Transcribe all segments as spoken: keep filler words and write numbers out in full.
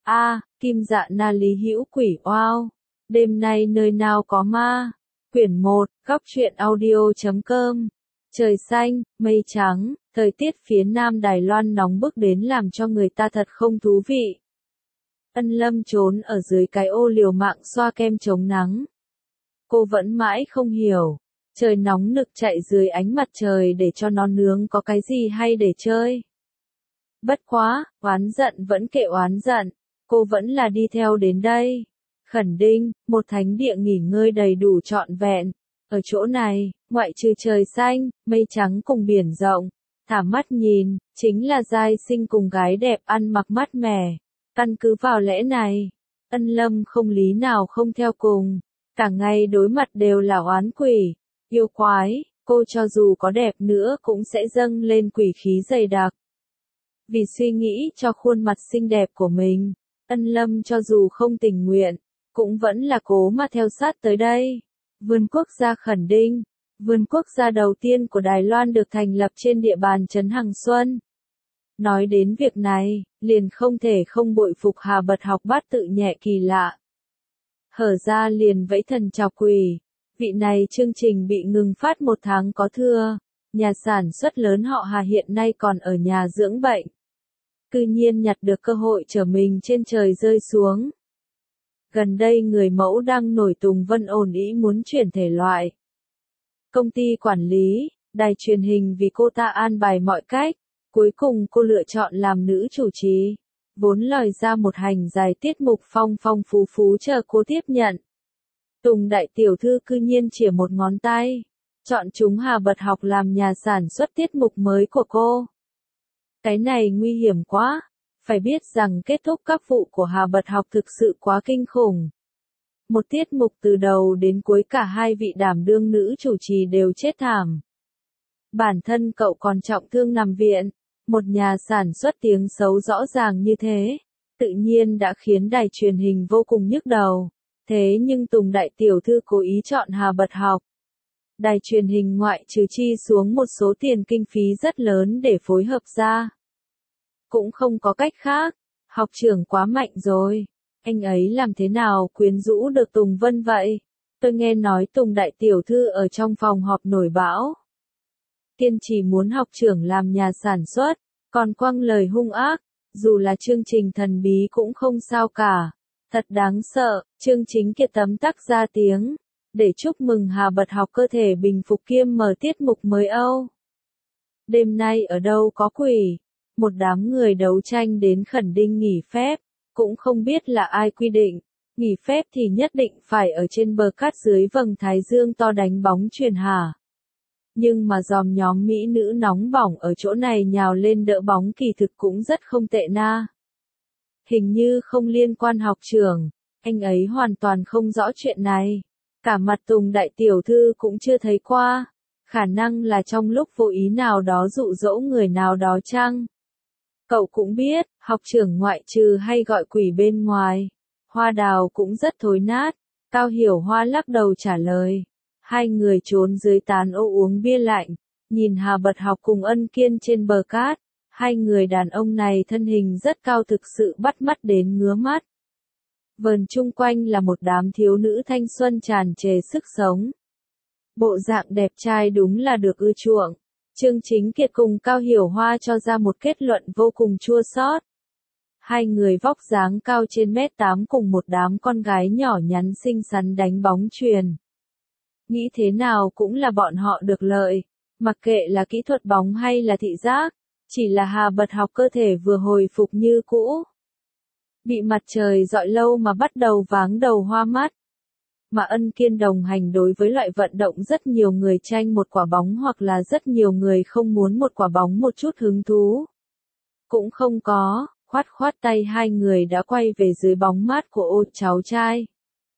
A, Kim Dạ Na Lý Hữu Quỷ Oao. Đêm nay nơi nào có ma. Quyển một, góc truyện audio chấm com. Trời xanh, mây trắng, thời tiết phía Nam Đài Loan nóng bức đến làm cho người ta thật không thú vị. Ân Lâm trốn ở dưới cái ô liều mạng xoa kem chống nắng. Cô vẫn mãi không hiểu, trời nóng nực chạy dưới ánh mặt trời để cho nó nướng có cái gì hay để chơi. Bất quá, oán giận vẫn kệ oán giận, cô vẫn là đi theo đến đây. Khẩn Đinh, một thánh địa nghỉ ngơi đầy đủ trọn vẹn. Ở chỗ này, ngoại trừ trời xanh, mây trắng cùng biển rộng, thả mắt nhìn, chính là giai sinh cùng gái đẹp ăn mặc mát mẻ. Căn cứ vào lẽ này, Ân Lâm không lý nào không theo cùng, cả ngày đối mặt đều là oán quỷ, yêu quái, cô cho dù có đẹp nữa cũng sẽ dâng lên quỷ khí dày đặc. Vì suy nghĩ cho khuôn mặt xinh đẹp của mình, Ân Lâm cho dù không tình nguyện, cũng vẫn là cố mà theo sát tới đây. Vườn quốc gia Khẩn Đinh, vườn quốc gia đầu tiên của Đài Loan được thành lập trên địa bàn trấn Hằng Xuân. Nói đến việc này, liền không thể không bội phục Hà Bật Học bát tự nhẹ kỳ lạ. Hở ra liền vẫy thần chọc quỷ, vị này chương trình bị ngừng phát một tháng có thưa, nhà sản xuất lớn họ Hà hiện nay còn ở nhà dưỡng bệnh. Cư nhiên nhặt được cơ hội trở mình trên trời rơi xuống. Gần đây người mẫu đang nổi tùng vân ồn ĩ muốn chuyển thể loại. Công ty quản lý, đài truyền hình vì cô ta an bài mọi cách, cuối cùng cô lựa chọn làm nữ chủ trì. Vốn lời ra một hành dài tiết mục phong phong phú phú chờ cô tiếp nhận. Tùng đại tiểu thư cư nhiên chìa một ngón tay, chọn chúng Hà Bật Học làm nhà sản xuất tiết mục mới của cô. Cái này nguy hiểm quá. Phải biết rằng kết thúc các vụ của Hà Bật Học thực sự quá kinh khủng. Một tiết mục từ đầu đến cuối cả hai vị đảm đương nữ chủ trì đều chết thảm. Bản thân cậu còn trọng thương nằm viện, một nhà sản xuất tiếng xấu rõ ràng như thế, tự nhiên đã khiến đài truyền hình vô cùng nhức đầu. Thế nhưng Tùng đại tiểu thư cố ý chọn Hà Bật Học. Đài truyền hình ngoại trừ chi xuống một số tiền kinh phí rất lớn để phối hợp ra. Cũng không có cách khác, học trưởng quá mạnh rồi, anh ấy làm thế nào quyến rũ được Tùng Vân vậy? Tôi nghe nói Tùng đại tiểu thư ở trong phòng họp nổi bão. Kiên trì muốn học trưởng làm nhà sản xuất, còn quăng lời hung ác, dù là chương trình thần bí cũng không sao cả. Thật đáng sợ, chương chính kiệt tấm tắc ra tiếng, để chúc mừng Hà Bật Học cơ thể bình phục kiêm mở tiết mục mới Âu. Đêm nay ở đâu có quỷ? Một đám người đấu tranh đến Khẩn Đinh nghỉ phép, cũng không biết là ai quy định, nghỉ phép thì nhất định phải ở trên bờ cát dưới vầng thái dương to đánh bóng chuyền hả. Nhưng mà dòm nhóm mỹ nữ nóng bỏng ở chỗ này nhào lên đỡ bóng kỳ thực cũng rất không tệ na. Hình như không liên quan học trưởng, anh ấy hoàn toàn không rõ chuyện này. Cả mặt Tùng đại tiểu thư cũng chưa thấy qua, khả năng là trong lúc vô ý nào đó dụ dỗ người nào đó chăng? Cậu cũng biết, học trưởng ngoại trừ hay gọi quỷ bên ngoài, Hoa Đào cũng rất thối nát. Cao Hiểu Hoa lắc đầu trả lời. Hai người trốn dưới tán ô uống bia lạnh, nhìn Hà Bật Học cùng Ân Kiên trên bờ cát. Hai người đàn ông này thân hình rất cao thực sự bắt mắt đến ngứa mắt. Vờn chung quanh là một đám thiếu nữ thanh xuân tràn trề sức sống. Bộ dạng đẹp trai đúng là được ưa chuộng. Chương Chính Kiệt cùng Cao Hiểu Hoa cho ra một kết luận vô cùng chua xót. Hai người vóc dáng cao trên mét tám cùng một đám con gái nhỏ nhắn xinh xắn đánh bóng chuyền. Nghĩ thế nào cũng là bọn họ được lợi, mặc kệ là kỹ thuật bóng hay là thị giác, chỉ là Hà Bật Học cơ thể vừa hồi phục như cũ. Bị mặt trời dọi lâu mà bắt đầu váng đầu hoa mắt. Mà Ân Kiên đồng hành đối với loại vận động rất nhiều người tranh một quả bóng hoặc là rất nhiều người không muốn một quả bóng một chút hứng thú. Cũng không có, khoát khoát tay hai người đã quay về dưới bóng mát của ô cháu trai.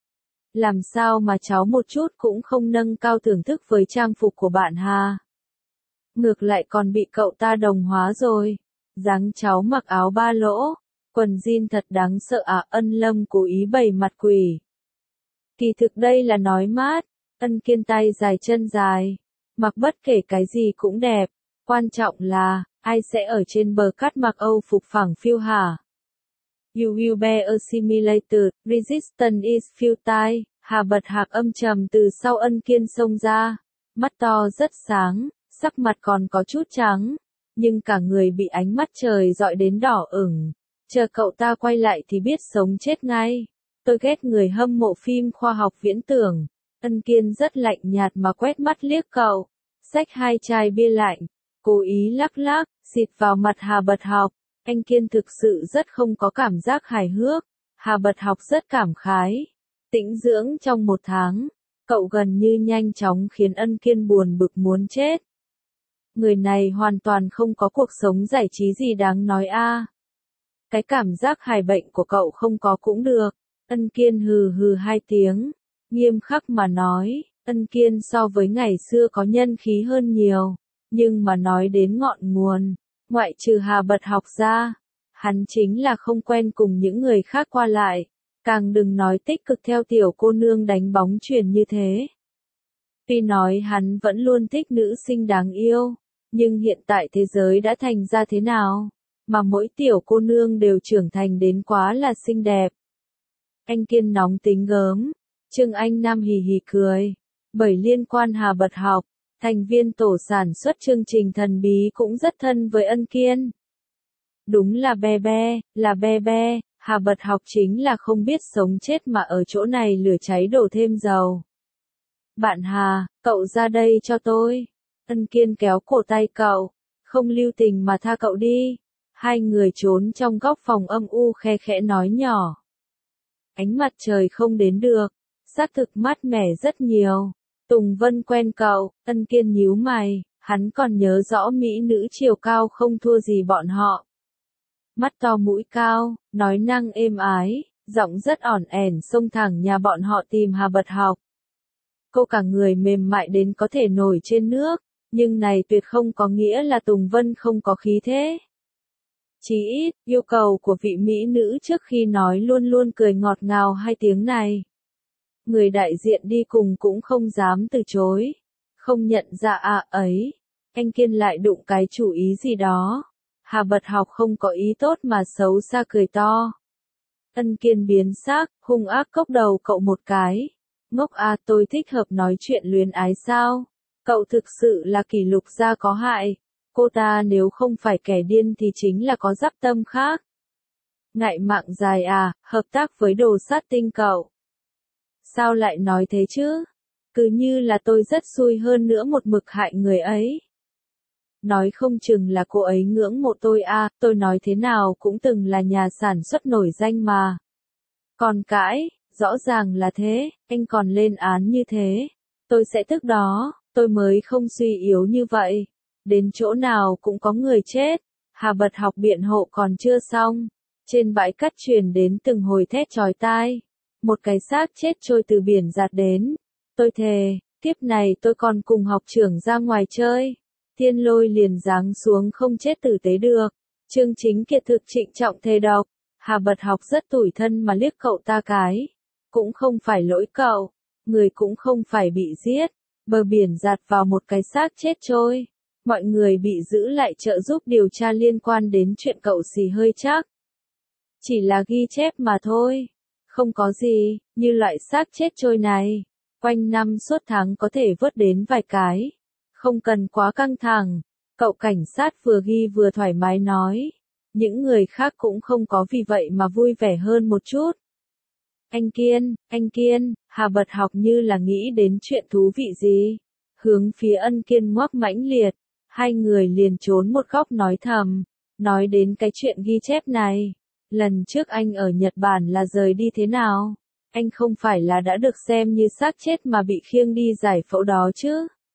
Làm sao mà cháu một chút cũng không nâng cao thưởng thức với trang phục của bạn Hà. Ngược lại còn bị cậu ta đồng hóa rồi. Dáng cháu mặc áo ba lỗ, quần jean thật đáng sợ à. Ân Lâm cố ý bày mặt quỷ. Kỳ thực đây là nói mát, Ân Kiên tay dài chân dài, mặc bất kể cái gì cũng đẹp, quan trọng là, ai sẽ ở trên bờ cát mặc Âu phục phẳng phiu hả? You will be assimilated, resistance is futile. Hà Bật Hạc âm trầm từ sau Ân Kiên xông ra, mắt to rất sáng, sắc mặt còn có chút trắng, nhưng cả người bị ánh mắt trời dọi đến đỏ ửng. Chờ cậu ta quay lại thì biết sống chết ngay. Tôi ghét người hâm mộ phim khoa học viễn tưởng. Ân Kiên rất lạnh nhạt mà quét mắt liếc cậu, xách hai chai bia lạnh, cố ý lắc lắc, xịt vào mặt Hà Bật Học. Anh Kiên thực sự rất không có cảm giác hài hước. Hà Bật Học rất cảm khái. Tĩnh dưỡng trong một tháng, cậu gần như nhanh chóng khiến Ân Kiên buồn bực muốn chết. Người này hoàn toàn không có cuộc sống giải trí gì đáng nói a. Cái cảm giác hài bệnh của cậu không có cũng được. Ân Kiên hừ hừ hai tiếng, nghiêm khắc mà nói, Ân Kiên so với ngày xưa có nhân khí hơn nhiều, nhưng mà nói đến ngọn nguồn, ngoại trừ Hà Bật Học ra, hắn chính là không quen cùng những người khác qua lại, càng đừng nói tích cực theo tiểu cô nương đánh bóng chuyền như thế. Tuy nói hắn vẫn luôn thích nữ sinh đáng yêu, nhưng hiện tại thế giới đã thành ra thế nào, mà mỗi tiểu cô nương đều trưởng thành đến quá là xinh đẹp. Anh Kiên nóng tính gớm, Trương Anh Nam hì hì cười, bởi liên quan Hà Bật Học, thành viên tổ sản xuất chương trình thần bí cũng rất thân với Ân Kiên. Đúng là be be, là be be, Hà Bật Học chính là không biết sống chết mà ở chỗ này lửa cháy đổ thêm dầu. Bạn Hà, cậu ra đây cho tôi. Ân Kiên kéo cổ tay cậu, không lưu tình mà tha cậu đi. Hai người trốn trong góc phòng âm u khe khẽ nói nhỏ. Ánh mặt trời không đến được, xác thực mát mẻ rất nhiều. Tùng Vân quen cậu, Ân Kiên nhíu mày, hắn còn nhớ rõ mỹ nữ chiều cao không thua gì bọn họ. Mắt to mũi cao, nói năng êm ái, giọng rất ỏn ẻn xông thẳng nhà bọn họ tìm Hà Bật Học. Cô cả người mềm mại đến có thể nổi trên nước, nhưng này tuyệt không có nghĩa là Tùng Vân không có khí thế. Chí ít, yêu cầu của vị mỹ nữ trước khi nói luôn luôn cười ngọt ngào hai tiếng này. Người đại diện đi cùng cũng không dám từ chối, không nhận ra à ấy. Anh Kiên lại đụng cái chủ ý gì đó. Hà Bật Học không có ý tốt mà xấu xa cười to. Ân Kiên biến sắc, hung ác cốc đầu cậu một cái. Ngốc à, tôi thích hợp nói chuyện luyến ái sao? Cậu thực sự là kỷ lục gia có hại. Cô ta nếu không phải kẻ điên thì chính là có dắp tâm khác. Ngại mạng dài à, hợp tác với đồ sát tinh cậu. Sao lại nói thế chứ? Cứ như là tôi rất xui hơn nữa một mực hại người ấy. Nói không chừng là cô ấy ngưỡng mộ tôi à, tôi nói thế nào cũng từng là nhà sản xuất nổi danh mà. Còn cãi, rõ ràng là thế, anh còn lên án như thế. Tôi sẽ tức đó, tôi mới không suy yếu như vậy. Đến chỗ nào cũng có người chết. Hà Bật Học biện hộ còn chưa xong. Trên bãi cát truyền đến từng hồi thét chói tai. Một cái xác chết trôi từ biển giạt đến. Tôi thề, kiếp này tôi còn cùng học trưởng ra ngoài chơi. Thiên Lôi liền giáng xuống không chết tử tế được. Chương Chính Kiệt thực trịnh trọng thề đọc. Hà Bật Học rất tủi thân mà liếc cậu ta cái. Cũng không phải lỗi cậu. Người cũng không phải bị giết. Bờ biển giạt vào một cái xác chết trôi. Mọi người bị giữ lại trợ giúp điều tra liên quan đến chuyện cậu xì hơi chắc. Chỉ là ghi chép mà thôi. Không có gì, như loại xác chết trôi này. Quanh năm suốt tháng có thể vớt đến vài cái. Không cần quá căng thẳng. Cậu cảnh sát vừa ghi vừa thoải mái nói. Những người khác cũng không có vì vậy mà vui vẻ hơn một chút. Anh Kiên, anh Kiên, Hà Bật Học như là nghĩ đến chuyện thú vị gì. Hướng phía Ân Kiên ngoắc mãnh liệt. Hai người liền trốn một góc nói thầm. Nói đến cái chuyện ghi chép này. Lần trước anh ở Nhật Bản là rời đi thế nào? Anh không phải là đã được xem như xác chết mà bị khiêng đi giải phẫu đó chứ?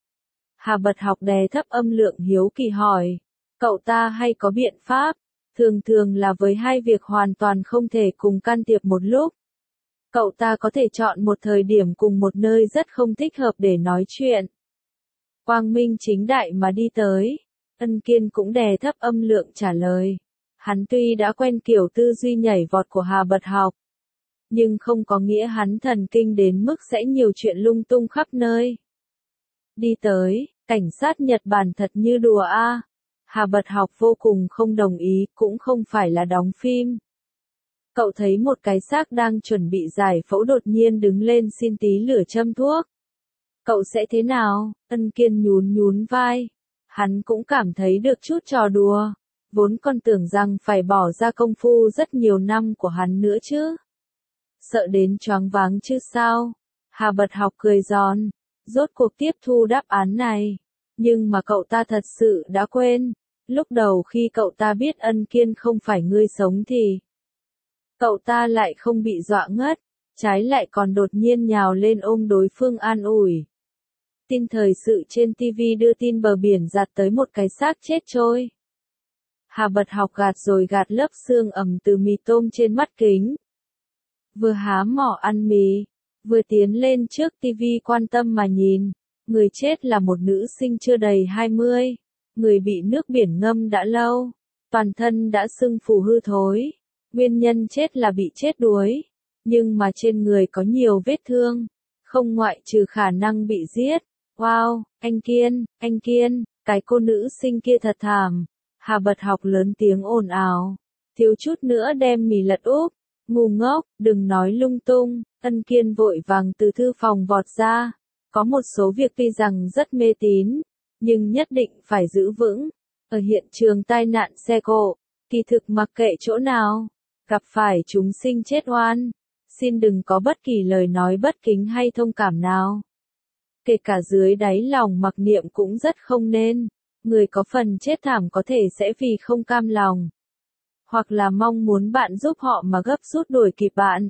Hà Bật Học đè thấp âm lượng hiếu kỳ hỏi. Cậu ta hay có biện pháp? Thường thường là với hai việc hoàn toàn không thể cùng can thiệp một lúc. Cậu ta có thể chọn một thời điểm cùng một nơi rất không thích hợp để nói chuyện. Quang minh chính đại mà đi tới. Ân Kiên cũng đè thấp âm lượng trả lời. Hắn tuy đã quen kiểu tư duy nhảy vọt của Hà Bật Học, nhưng không có nghĩa hắn thần kinh đến mức sẽ nhiều chuyện lung tung khắp nơi. Đi tới, cảnh sát Nhật Bản thật như đùa a. Hà Bật Học vô cùng không đồng ý, cũng không phải là đóng phim. Cậu thấy một cái xác đang chuẩn bị giải phẫu đột nhiên đứng lên xin tí lửa châm thuốc. Cậu sẽ thế nào? Ân Kiên nhún nhún vai. Hắn cũng cảm thấy được chút trò đùa. Vốn còn tưởng rằng phải bỏ ra công phu rất nhiều năm của hắn nữa chứ. Sợ đến choáng váng chứ sao? Hà Bật Học cười giòn. Rốt cuộc tiếp thu đáp án này. Nhưng mà cậu ta thật sự đã quên. Lúc đầu khi cậu ta biết Ân Kiên không phải người sống thì cậu ta lại không bị dọa ngất, trái lại còn đột nhiên nhào lên ôm đối phương an ủi. Tin thời sự trên ti vi đưa tin bờ biển giạt tới một cái xác chết trôi. Hà Bật Học gạt rồi gạt lớp xương ẩm từ mì tôm trên mắt kính. Vừa há mỏ ăn mì, vừa tiến lên trước ti vi quan tâm mà nhìn. Người chết là một nữ sinh chưa đầy hai mươi. Người bị nước biển ngâm đã lâu. Toàn thân đã sưng phù hư thối. Nguyên nhân chết là bị chết đuối. Nhưng mà trên người có nhiều vết thương. Không ngoại trừ khả năng bị giết. Wow, anh Kiên, anh Kiên, cái cô nữ sinh kia thật thảm. Hà Bật Học lớn tiếng ồn ào. Thiếu chút nữa đem mì lật úp. Ngu ngốc, đừng nói lung tung. Ân Kiên vội vàng từ thư phòng vọt ra. Có một số việc tuy rằng rất mê tín, nhưng nhất định phải giữ vững. Ở hiện trường tai nạn xe cộ, kỳ thực mặc kệ chỗ nào, gặp phải chúng sinh chết oan, xin đừng có bất kỳ lời nói bất kính hay thông cảm nào. Kể cả dưới đáy lòng mặc niệm cũng rất không nên. Người có phần chết thảm có thể sẽ vì không cam lòng, hoặc là mong muốn bạn giúp họ mà gấp rút đuổi kịp bạn.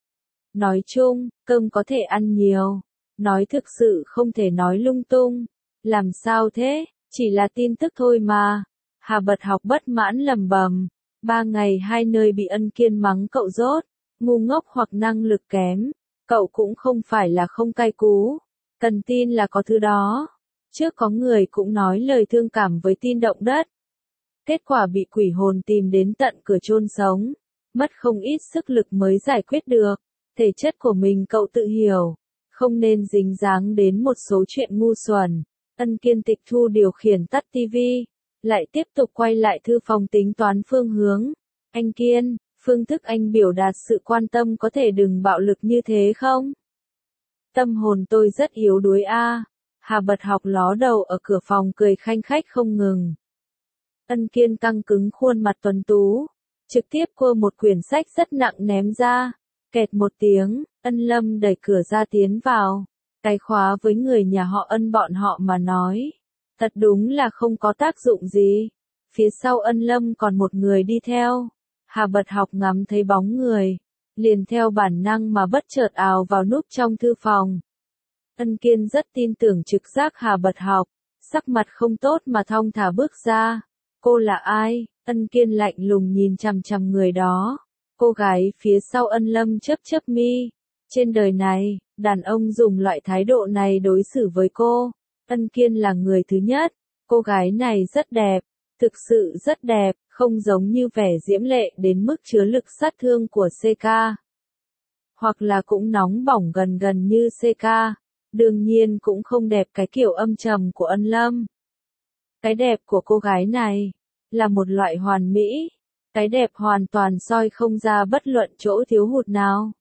Nói chung, cơm có thể ăn nhiều. Nói thực sự không thể nói lung tung. Làm sao thế, chỉ là tin tức thôi mà. Hà Bật Học bất mãn lầm bầm. Ba ngày hai nơi bị Ân Kiên mắng cậu dốt, ngu ngốc hoặc năng lực kém. Cậu cũng không phải là không cay cú. Cần tin là có thứ đó. Trước có người cũng nói lời thương cảm với tin động đất. Kết quả bị quỷ hồn tìm đến tận cửa chôn sống. Mất không ít sức lực mới giải quyết được. Thể chất của mình cậu tự hiểu. Không nên dính dáng đến một số chuyện ngu xuẩn. Ân Kiên tịch thu điều khiển tắt tivi, lại tiếp tục quay lại thư phòng tính toán phương hướng. Anh Kiên, phương thức anh biểu đạt sự quan tâm có thể đừng bạo lực như thế không? Tâm hồn tôi rất yếu đuối a. À. Hà Bật Học ló đầu ở cửa phòng cười khanh khách không ngừng. Ân Kiên căng cứng khuôn mặt tuấn tú, trực tiếp cua một quyển sách rất nặng ném ra. Kẹt một tiếng, Ân Lâm đẩy cửa ra tiến vào. Cái khóa với người nhà họ Ân bọn họ mà nói. Thật đúng là không có tác dụng gì. Phía sau Ân Lâm còn một người đi theo. Hà Bật Học ngắm thấy bóng người. Liền theo bản năng mà bất chợt ào vào núp trong thư phòng. Ân Kiên rất tin tưởng trực giác Hà Bật Học. Sắc mặt không tốt mà thong thả bước ra. Cô là ai? Ân Kiên lạnh lùng nhìn chằm chằm người đó. Cô gái phía sau Ân Lâm chớp chớp mi. Trên đời này, đàn ông dùng loại thái độ này đối xử với cô. Ân Kiên là người thứ nhất. Cô gái này rất đẹp. Thực sự rất đẹp, không giống như vẻ diễm lệ đến mức chứa lực sát thương của xê ca. Hoặc là cũng nóng bỏng gần gần như xê ca. Đương nhiên cũng không đẹp cái kiểu âm trầm của Ân Lâm. Cái đẹp của cô gái này là một loại hoàn mỹ. Cái đẹp hoàn toàn soi không ra bất luận chỗ thiếu hụt nào.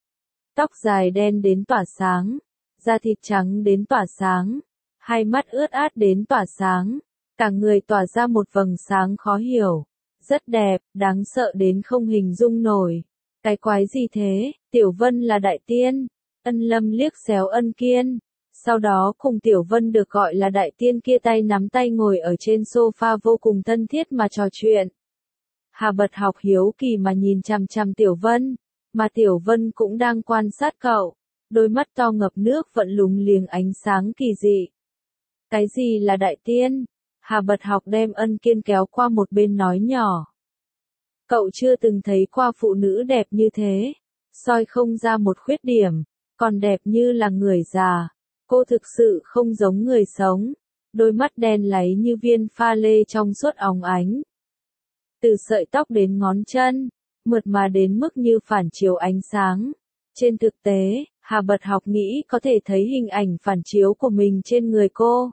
Tóc dài đen đến tỏa sáng, da thịt trắng đến tỏa sáng, hai mắt ướt át đến tỏa sáng, cả người tỏa ra một vầng sáng khó hiểu. Rất đẹp, đáng sợ đến không hình dung nổi. Cái quái gì thế, Tiểu Vân là đại tiên. Ân Lâm liếc xéo Ân Kiên. Sau đó cùng Tiểu Vân được gọi là đại tiên kia tay nắm tay ngồi ở trên sofa vô cùng thân thiết mà trò chuyện. Hà Bật Học hiếu kỳ mà nhìn chằm chằm Tiểu Vân, mà Tiểu Vân cũng đang quan sát cậu, đôi mắt to ngập nước vẫn lúng liếng ánh sáng kỳ dị. Cái gì là đại tiên? Hà Bật Học đem Ân Kiên kéo qua một bên nói nhỏ. Cậu chưa từng thấy qua phụ nữ đẹp như thế, soi không ra một khuyết điểm, còn đẹp như là người già. Cô thực sự không giống người sống, đôi mắt đen láy như viên pha lê trong suốt óng ánh. Từ sợi tóc đến ngón chân, mượt mà đến mức như phản chiếu ánh sáng. Trên thực tế, Hà Bật Học nghĩ có thể thấy hình ảnh phản chiếu của mình trên người cô.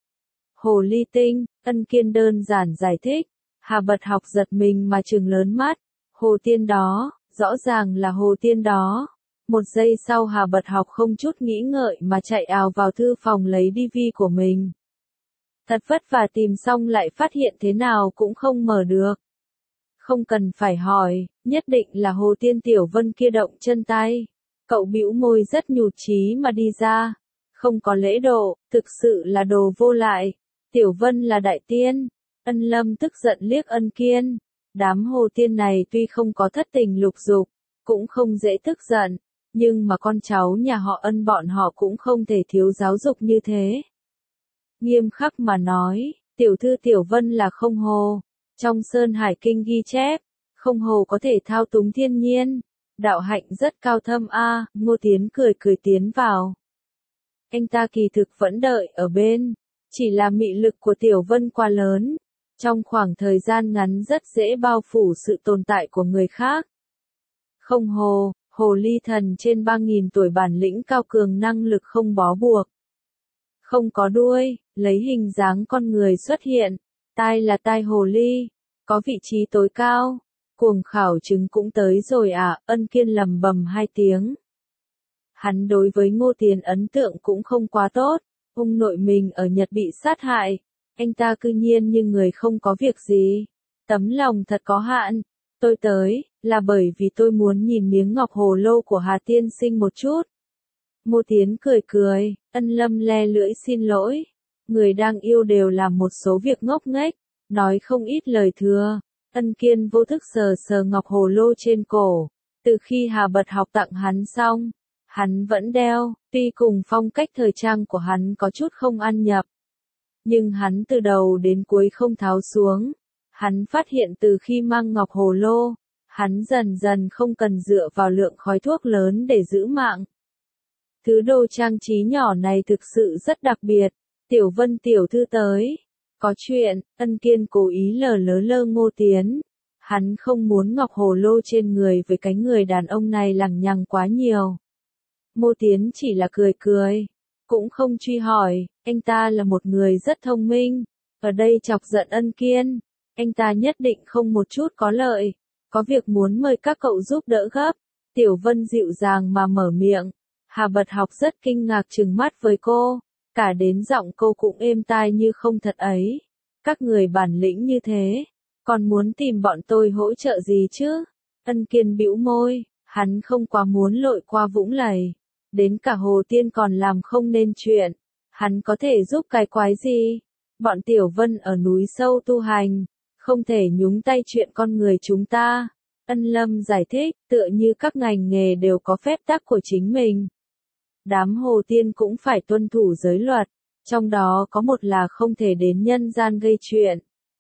Hồ ly tinh, Ân Kiên đơn giản giải thích. Hà Bật Học giật mình mà trừng lớn mắt. Hồ tiên đó, rõ ràng là Hồ Tiên đó. Một giây sau Hà Bật Học không chút nghĩ ngợi mà chạy ào vào thư phòng lấy đê vê của mình. Thật vất vả tìm xong lại phát hiện thế nào cũng không mở được. Không cần phải hỏi, nhất định là Hồ Tiên Tiểu Vân kia động chân tay. Cậu bĩu môi rất nhụt chí mà đi ra. Không có lễ độ, thực sự là đồ vô lại. Tiểu Vân là đại tiên. Ân Lâm tức giận liếc Ân Kiên. Đám Hồ Tiên này tuy không có thất tình lục dục, cũng không dễ tức giận, nhưng mà con cháu nhà họ Ân bọn họ cũng không thể thiếu giáo dục như thế. Nghiêm khắc mà nói, tiểu thư Tiểu Vân là không hồ. Trong Sơn Hải Kinh ghi chép, không hồ có thể thao túng thiên nhiên. Đạo hạnh rất cao thâm a. À, Ngô Tiến cười cười tiến vào. Anh ta kỳ thực vẫn đợi ở bên, chỉ là mị lực của Tiểu Vân quá lớn. Trong khoảng thời gian ngắn rất dễ bao phủ sự tồn tại của người khác. Không hồ, hồ ly thần trên ba nghìn tuổi bản lĩnh cao cường năng lực không bó buộc. Không có đuôi, lấy hình dáng con người xuất hiện, tai là tai hồ ly, có vị trí tối cao. Cuồng khảo chứng cũng tới rồi à, Ân Kiên lầm bầm hai tiếng. Hắn đối với Ngô Tiến ấn tượng cũng không quá tốt, ông nội mình ở Nhật bị sát hại, anh ta cư nhiên như người không có việc gì. Tấm lòng thật có hạn, tôi tới, là bởi vì tôi muốn nhìn miếng ngọc hồ lô của Hà Tiên Sinh một chút. Ngô Tiến cười cười, Ân Lâm le lưỡi xin lỗi. Người đang yêu đều làm một số việc ngốc nghếch, nói không ít lời thừa. Ân Kiên vô thức sờ sờ ngọc hồ lô trên cổ. Từ khi Hà Bật Học tặng hắn xong, hắn vẫn đeo, tuy cùng phong cách thời trang của hắn có chút không ăn nhập. Nhưng hắn từ đầu đến cuối không tháo xuống. Hắn phát hiện từ khi mang ngọc hồ lô, hắn dần dần không cần dựa vào lượng khói thuốc lớn để giữ mạng. Thứ đồ trang trí nhỏ này thực sự rất đặc biệt. Tiểu Vân tiểu thư tới. Có chuyện, Ân Kiên cố ý lờ lớ lơ Ngô Tiến. Hắn không muốn ngọc hồ lô trên người với cái người đàn ông này lằng nhằng quá nhiều. Ngô Tiến chỉ là cười cười. Cũng không truy hỏi, anh ta là một người rất thông minh. Ở đây chọc giận Ân Kiên. Anh ta nhất định không một chút có lợi. Có việc muốn mời các cậu giúp đỡ gấp. Tiểu Vân dịu dàng mà mở miệng. Hà Bật Học rất kinh ngạc trừng mắt với cô. Cả đến giọng cô cũng êm tai như không thật ấy. Các người bản lĩnh như thế, còn muốn tìm bọn tôi hỗ trợ gì chứ? Ân Kiên bĩu môi, hắn không quá muốn lội qua vũng lầy. Đến cả Hồ Tiên còn làm không nên chuyện. Hắn có thể giúp cái quái gì? Bọn Tiểu Vân ở núi sâu tu hành, không thể nhúng tay chuyện con người chúng ta. Ân Lâm giải thích, tựa như các ngành nghề đều có phép tắc của chính mình. Đám Hồ Tiên cũng phải tuân thủ giới luật, trong đó có một là không thể đến nhân gian gây chuyện.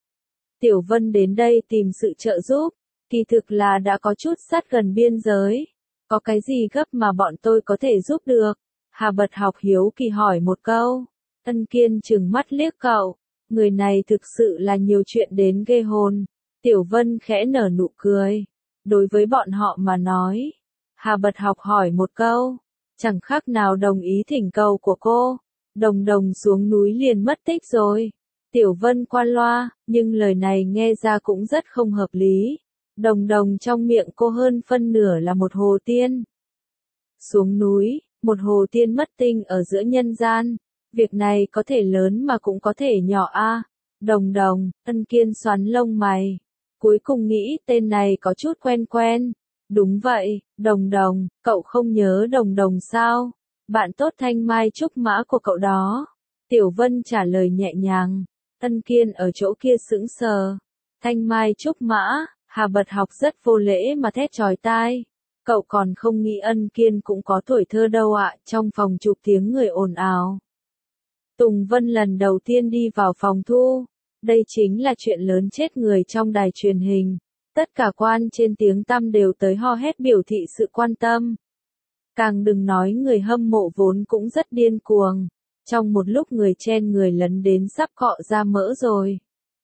Tiểu Vân đến đây tìm sự trợ giúp, kỳ thực là đã có chút sát gần biên giới. Có cái gì gấp mà bọn tôi có thể giúp được? Hà Bật Học hiếu kỳ hỏi một câu. Ân Kiên trừng mắt liếc cậu, người này thực sự là nhiều chuyện đến ghê hồn. Tiểu Vân khẽ nở nụ cười. Đối với bọn họ mà nói, Hà Bật Học hỏi một câu, chẳng khác nào đồng ý thỉnh cầu của cô. Đồng Đồng xuống núi liền mất tích rồi. Tiểu Vân qua loa, nhưng lời này nghe ra cũng rất không hợp lý. Đồng Đồng trong miệng cô hơn phân nửa là một hồ tiên. Xuống núi, một hồ tiên mất tinh ở giữa nhân gian. Việc này có thể lớn mà cũng có thể nhỏ a. À. Đồng Đồng, Ân Kiên xoắn lông mày. Cuối cùng nghĩ tên này có chút quen quen. Đúng vậy, Đồng Đồng, cậu không nhớ Đồng Đồng sao? Bạn tốt Thanh Mai Trúc Mã của cậu đó. Tiểu Vân trả lời nhẹ nhàng. Ân Kiên ở chỗ kia sững sờ. Thanh Mai Trúc Mã, Hà Bật Học rất vô lễ mà thét chói tai. Cậu còn không nghĩ Ân Kiên cũng có tuổi thơ đâu ạ. Trong phòng chụp tiếng người ồn ào. Tùng Vân lần đầu tiên đi vào phòng thu. Đây chính là chuyện lớn chết người trong đài truyền hình. Tất cả quan trên tiếng tăm đều tới ho hét biểu thị sự quan tâm. Càng đừng nói người hâm mộ vốn cũng rất điên cuồng. Trong một lúc người chen người lấn đến sắp cọ ra mỡ rồi.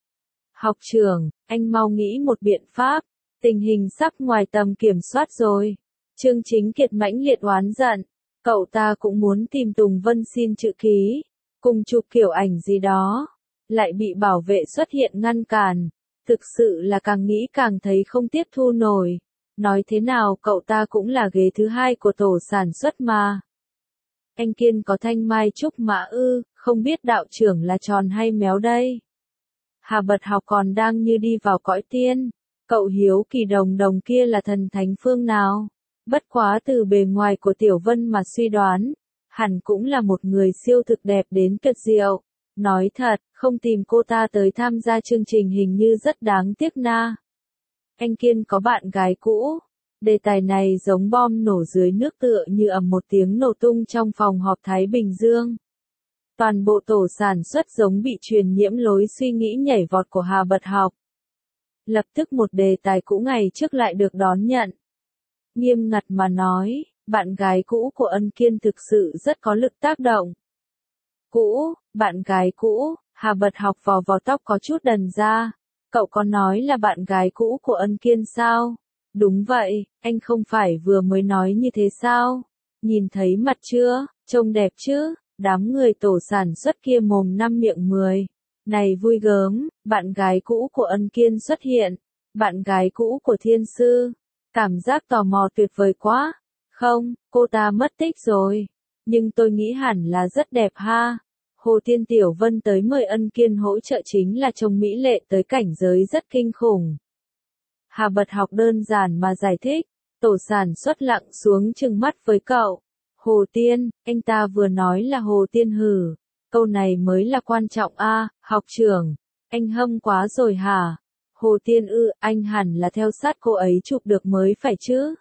Học trưởng, anh mau nghĩ một biện pháp. Tình hình sắp ngoài tầm kiểm soát rồi. Trương Chính Kiệt mãnh liệt oán giận. Cậu ta cũng muốn tìm Tùng Vân xin chữ ký. Cùng chụp kiểu ảnh gì đó. Lại bị bảo vệ xuất hiện ngăn cản. Thực sự là càng nghĩ càng thấy không tiếp thu nổi. Nói thế nào cậu ta cũng là ghế thứ hai của tổ sản xuất mà. Anh Kiên có thanh mai trúc mã ư, không biết đạo trưởng là tròn hay méo đây. Hà Bật Học còn đang như đi vào cõi tiên. Cậu hiếu kỳ đồng đồng kia là thần thánh phương nào? Bất quá từ bề ngoài của Tiểu Vân mà suy đoán, hẳn cũng là một người siêu thực đẹp đến tuyệt diệu. Nói thật, không tìm cô ta tới tham gia chương trình hình như rất đáng tiếc na. Anh Kiên có bạn gái cũ. Đề tài này giống bom nổ dưới nước tựa như ầm một tiếng nổ tung trong phòng họp Thái Bình Dương. Toàn bộ tổ sản xuất giống bị truyền nhiễm lối suy nghĩ nhảy vọt của Hà Bật Học. Lập tức một đề tài cũ ngày trước lại được đón nhận. Nghiêm ngặt mà nói, bạn gái cũ của Ân Kiên thực sự rất có lực tác động. Cũ, bạn gái cũ, Hà Bật Học vò vò tóc có chút đần ra. Cậu có nói là bạn gái cũ của Ân Kiên sao? Đúng vậy, anh không phải vừa mới nói như thế sao? Nhìn thấy mặt chưa, trông đẹp chứ, đám người tổ sản xuất kia mồm năm miệng mười. Này vui gớm, bạn gái cũ của Ân Kiên xuất hiện, bạn gái cũ của Thiên Sư. Cảm giác tò mò tuyệt vời quá. Không, cô ta mất tích rồi. Nhưng tôi nghĩ hẳn là rất đẹp ha. Hồ Tiên Tiểu Vân tới mời Ân Kiên hỗ trợ chính là trông mỹ lệ tới cảnh giới rất kinh khủng. Hà Bật Học đơn giản mà giải thích, tổ sản xuất lặng xuống trừng mắt với cậu. Hồ Tiên, anh ta vừa nói là Hồ Tiên hử. Câu này mới là quan trọng a, học trưởng. Anh hâm quá rồi hả? Hồ Tiên ư, anh hẳn là theo sát cô ấy chụp được mới phải chứ?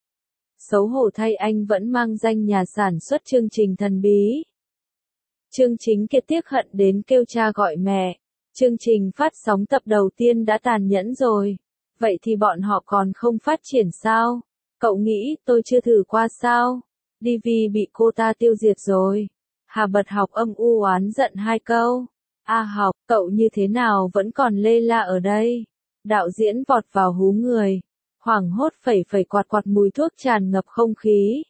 Xấu hổ thay anh vẫn mang danh nhà sản xuất chương trình thần bí. Chương Chính Kiệt tiếc hận đến kêu cha gọi mẹ. Chương trình phát sóng tập đầu tiên đã tàn nhẫn rồi. Vậy thì bọn họ còn không phát triển sao? Cậu nghĩ tôi chưa thử qua sao? đê vê bị cô ta tiêu diệt rồi. Hà Bật Học âm u oán giận hai câu. A Học, cậu như thế nào vẫn còn lê la ở đây? Đạo diễn vọt vào hú người. Hoảng hốt phẩy phẩy quạt quạt mùi thuốc tràn ngập không khí.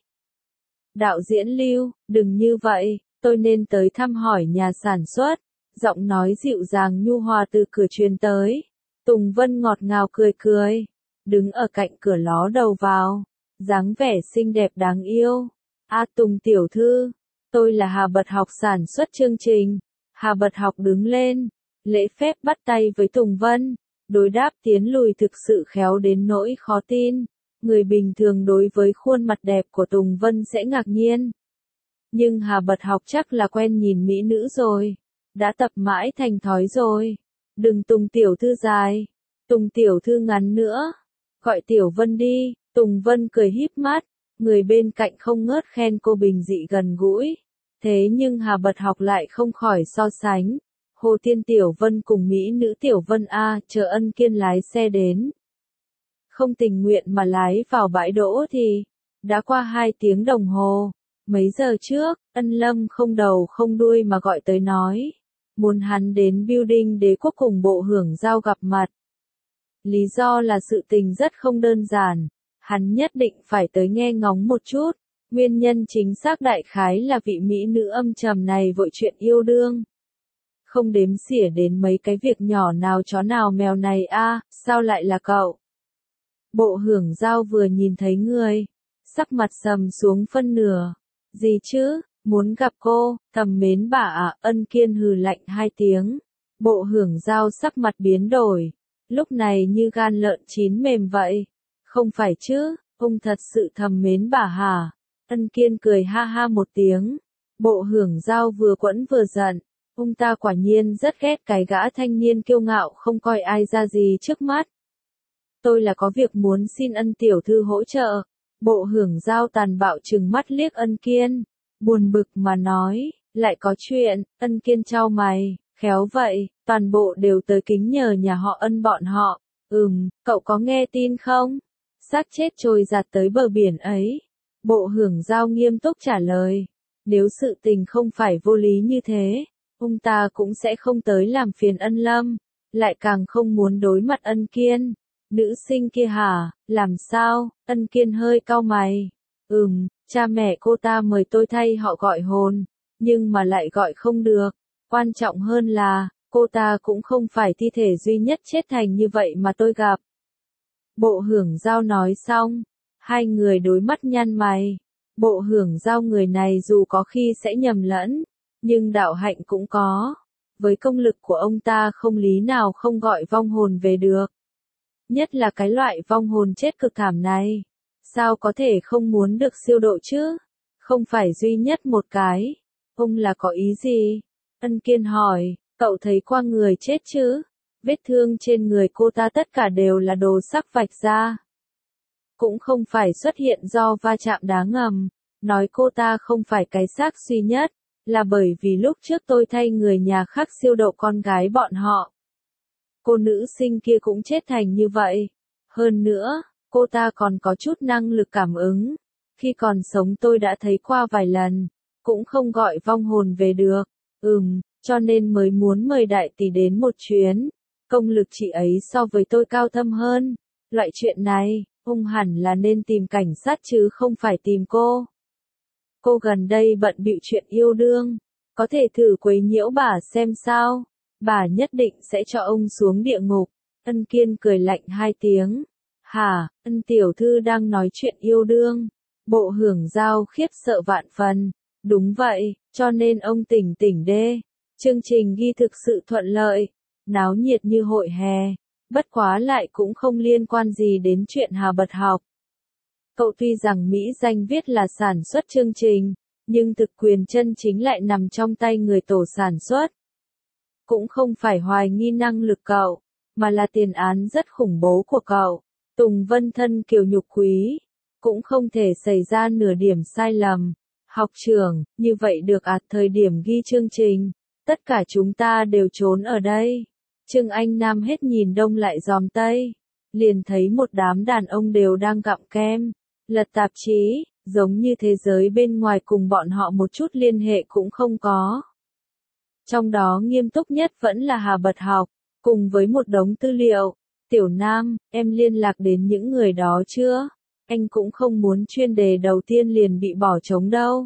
Đạo diễn Lưu, đừng như vậy, tôi nên tới thăm hỏi nhà sản xuất. Giọng nói dịu dàng nhu hòa từ cửa truyền tới. Tùng Vân ngọt ngào cười cười. Đứng ở cạnh cửa ló đầu vào. Dáng vẻ xinh đẹp đáng yêu. A Tùng tiểu thư. Tôi là Hà Bật Học sản xuất chương trình. Hà Bật Học đứng lên. Lễ phép bắt tay với Tùng Vân. Đối đáp tiến lùi thực sự khéo đến nỗi khó tin. Người bình thường đối với khuôn mặt đẹp của Tùng Vân sẽ ngạc nhiên. Nhưng Hà Bật Học chắc là quen nhìn mỹ nữ rồi. Đã tập mãi thành thói rồi. Đừng Tùng tiểu thư dài. Tùng tiểu thư ngắn nữa. Gọi Tiểu Vân đi. Tùng Vân cười híp mắt. Người bên cạnh không ngớt khen cô bình dị gần gũi. Thế nhưng Hà Bật Học lại không khỏi so sánh. Hồ Tiên Tiểu Vân cùng mỹ nữ Tiểu Vân A chờ Ân Kiên lái xe đến. Không tình nguyện mà lái vào bãi đỗ thì. Đã qua hai tiếng đồng hồ. Mấy giờ trước, Ân Lâm không đầu không đuôi mà gọi tới nói. Muốn hắn đến building Đế Quốc cùng Bộ Hưởng Giao gặp mặt. Lý do là sự tình rất không đơn giản. Hắn nhất định phải tới nghe ngóng một chút. Nguyên nhân chính xác đại khái là vị mỹ nữ âm trầm này vội chuyện yêu đương. Không đếm xỉa đến mấy cái việc nhỏ nào chó nào mèo này a, sao lại là cậu? Bộ Hưởng Giao vừa nhìn thấy người. Sắc mặt sầm xuống phân nửa. Gì chứ, muốn gặp cô, thầm mến bà ạ, Ân Kiên hừ lạnh hai tiếng. Bộ Hưởng Giao sắc mặt biến đổi. Lúc này như gan lợn chín mềm vậy. Không phải chứ, ông thật sự thầm mến bà hả? Ân Kiên cười ha ha một tiếng. Bộ Hưởng Giao vừa quẫn vừa giận. Ông ta quả nhiên rất ghét cái gã thanh niên kiêu ngạo không coi ai ra gì trước mắt. Tôi là có việc muốn xin Ân tiểu thư hỗ trợ. Bộ Hưởng Giao tàn bạo trừng mắt liếc Ân Kiên. Buồn bực mà nói, lại có chuyện. Ân Kiên chau mày, khéo vậy, toàn bộ đều tới kính nhờ nhà họ Ân bọn họ. Ừm, cậu có nghe tin không? Xác chết trôi giạt tới bờ biển ấy. Bộ Hưởng Giao nghiêm túc trả lời. Nếu sự tình không phải vô lý như thế, ông ta cũng sẽ không tới làm phiền Ân Lâm. Lại càng không muốn đối mặt Ân Kiên. Nữ sinh kia hả, làm sao? Ân Kiên hơi cau mày. Ừm, cha mẹ cô ta mời tôi thay họ gọi hồn. Nhưng mà lại gọi không được. Quan trọng hơn là, cô ta cũng không phải thi thể duy nhất chết thành như vậy mà tôi gặp. Bộ Hưởng Giao nói xong, hai người đối mắt nhăn mày. Bộ Hưởng Giao người này dù có khi sẽ nhầm lẫn, nhưng đạo hạnh cũng có. Với công lực của ông ta không lý nào không gọi vong hồn về được. Nhất là cái loại vong hồn chết cực thảm này. Sao có thể không muốn được siêu độ chứ? Không phải duy nhất một cái. Ông là có ý gì? Ân Kiên hỏi, cậu thấy qua người chết chứ? Vết thương trên người cô ta tất cả đều là đồ sắc vạch ra. Cũng không phải xuất hiện do va chạm đá ngầm. Nói cô ta không phải cái xác duy nhất, là bởi vì lúc trước tôi thay người nhà khác siêu độ con gái bọn họ. Cô nữ sinh kia cũng chết thành như vậy. Hơn nữa, cô ta còn có chút năng lực cảm ứng. Khi còn sống tôi đã thấy qua vài lần, cũng không gọi vong hồn về được. Ừm, cho nên mới muốn mời đại tỷ đến một chuyến. Công lực chị ấy so với tôi cao thâm hơn. Loại chuyện này, ông hẳn là nên tìm cảnh sát chứ không phải tìm cô. Cô gần đây bận bịu chuyện yêu đương, có thể thử quấy nhiễu bà xem sao. Bà nhất định sẽ cho ông xuống địa ngục. Ân Kiên cười lạnh hai tiếng. Hả, Ân tiểu thư đang nói chuyện yêu đương. Bộ Hưởng Giao khiếp sợ vạn phần. Đúng vậy, cho nên ông tỉnh tỉnh đê. Chương trình ghi thực sự thuận lợi, náo nhiệt như hội hè. Bất quá lại cũng không liên quan gì đến chuyện Hà Bật Học. Cậu tuy rằng Mỹ danh viết là sản xuất chương trình, nhưng thực quyền chân chính lại nằm trong tay người tổ sản xuất. Cũng không phải hoài nghi năng lực cậu, mà là tiền án rất khủng bố của cậu. Tùng Vân thân kiều nhục quý, cũng không thể xảy ra nửa điểm sai lầm. Học trưởng, như vậy được à? Thời điểm ghi chương trình, tất cả chúng ta đều trốn ở đây. Trương Anh Nam hết nhìn đông lại dòm tây, liền thấy một đám đàn ông đều đang gặm kem, lật tạp chí, giống như thế giới bên ngoài cùng bọn họ một chút liên hệ cũng không có. Trong đó nghiêm túc nhất vẫn là Hà Bật Học, cùng với một đống tư liệu. Tiểu Nam, em liên lạc đến những người đó chưa? Anh cũng không muốn chuyên đề đầu tiên liền bị bỏ trống đâu.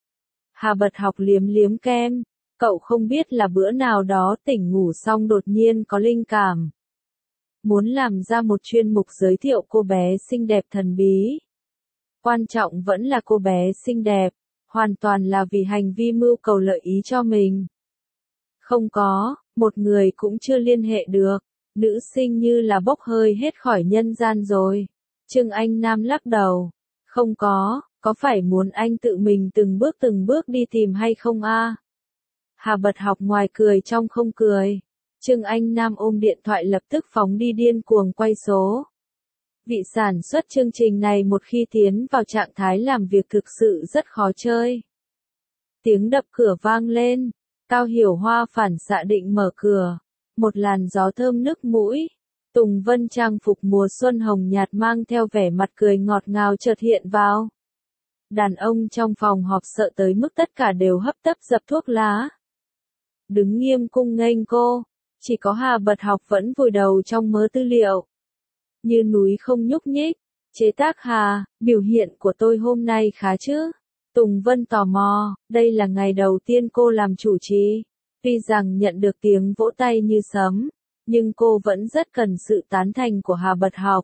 Hà Bật Học liếm liếm kem, cậu không biết là bữa nào đó tỉnh ngủ xong đột nhiên có linh cảm. Muốn làm ra một chuyên mục giới thiệu cô bé xinh đẹp thần bí. Quan trọng vẫn là cô bé xinh đẹp, hoàn toàn là vì hành vi mưu cầu lợi ý cho mình. Không có, một người cũng chưa liên hệ được, nữ sinh như là bốc hơi hết khỏi nhân gian rồi. Trương Anh Nam lắc đầu, không có, có phải muốn anh tự mình từng bước từng bước đi tìm hay không a? Hà Bật Học ngoài cười trong không cười. Trương Anh Nam ôm điện thoại lập tức phóng đi điên cuồng quay số. Vị sản xuất chương trình này một khi tiến vào trạng thái làm việc thực sự rất khó chơi. Tiếng đập cửa vang lên, Cao Hiểu Hoa phản xạ định mở cửa. Một làn gió thơm nức mũi. Tùng Vân trang phục mùa xuân hồng nhạt mang theo vẻ mặt cười ngọt ngào chợt hiện vào. Đàn ông trong phòng họp sợ tới mức tất cả đều hấp tấp dập thuốc lá. Đứng nghiêm cung nghênh cô, chỉ có Hà Bật Học vẫn vùi đầu trong mớ tư liệu. Như núi không nhúc nhích, chế tác Hà, biểu hiện của tôi hôm nay khá chứ? Tùng Vân tò mò, đây là ngày đầu tiên cô làm chủ trì. Tuy rằng nhận được tiếng vỗ tay như sấm, nhưng cô vẫn rất cần sự tán thành của Hà Bật Học.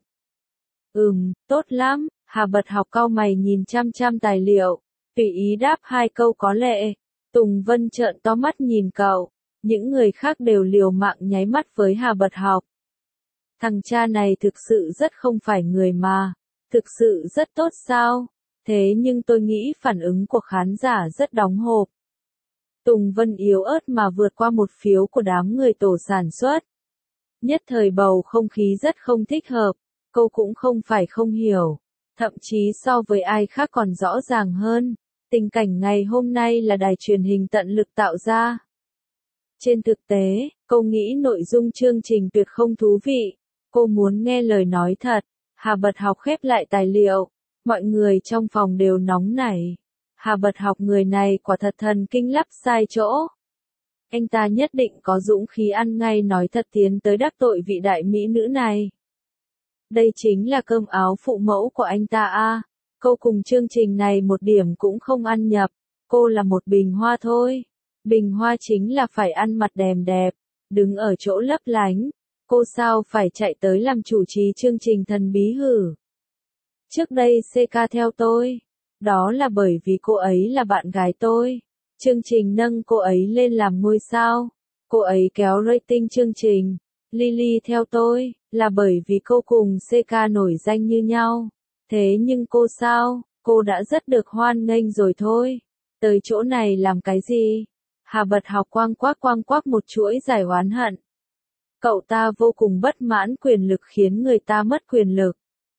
Ừm, tốt lắm, Hà Bật Học cau mày nhìn chăm chăm tài liệu, tùy ý đáp hai câu có lệ. Tùng Vân trợn to mắt nhìn cậu, những người khác đều liều mạng nháy mắt với Hà Bật Học. Thằng cha này thực sự rất không phải người mà, thực sự rất tốt sao? Thế nhưng tôi nghĩ phản ứng của khán giả rất đóng hộp. Tùng Vân yếu ớt mà vượt qua một phiếu của đám người tổ sản xuất. Nhất thời bầu không khí rất không thích hợp, cô cũng không phải không hiểu, thậm chí so với ai khác còn rõ ràng hơn. Tình cảnh ngày hôm nay là đài truyền hình tận lực tạo ra. Trên thực tế, cô nghĩ nội dung chương trình tuyệt không thú vị. Cô muốn nghe lời nói thật. Hà Bật Học khép lại tài liệu. Mọi người trong phòng đều nóng nảy. Hà Bật Học người này quả thật thần kinh lắp sai chỗ. Anh ta nhất định có dũng khí ăn ngay nói thật tiến tới đắc tội vị đại mỹ nữ này. Đây chính là cơm áo phụ mẫu của anh ta a. Cô cùng chương trình này một điểm cũng không ăn nhập. Cô là một bình hoa thôi. Bình hoa chính là phải ăn mặt đèm đẹp, đứng ở chỗ lấp lánh. Cô sao phải chạy tới làm chủ trì chương trình thần bí hử? Trước đây xê ca theo tôi. Đó là bởi vì cô ấy là bạn gái tôi. Chương trình nâng cô ấy lên làm ngôi sao. Cô ấy kéo rating chương trình. Lily theo tôi, là bởi vì cô cùng xê ca nổi danh như nhau. Thế nhưng cô sao, cô đã rất được hoan nghênh rồi thôi. Tới chỗ này làm cái gì? Hà Bật Học quang quác quang quác một chuỗi giải oán hận. Cậu ta vô cùng bất mãn quyền lực khiến người ta mất quyền lực.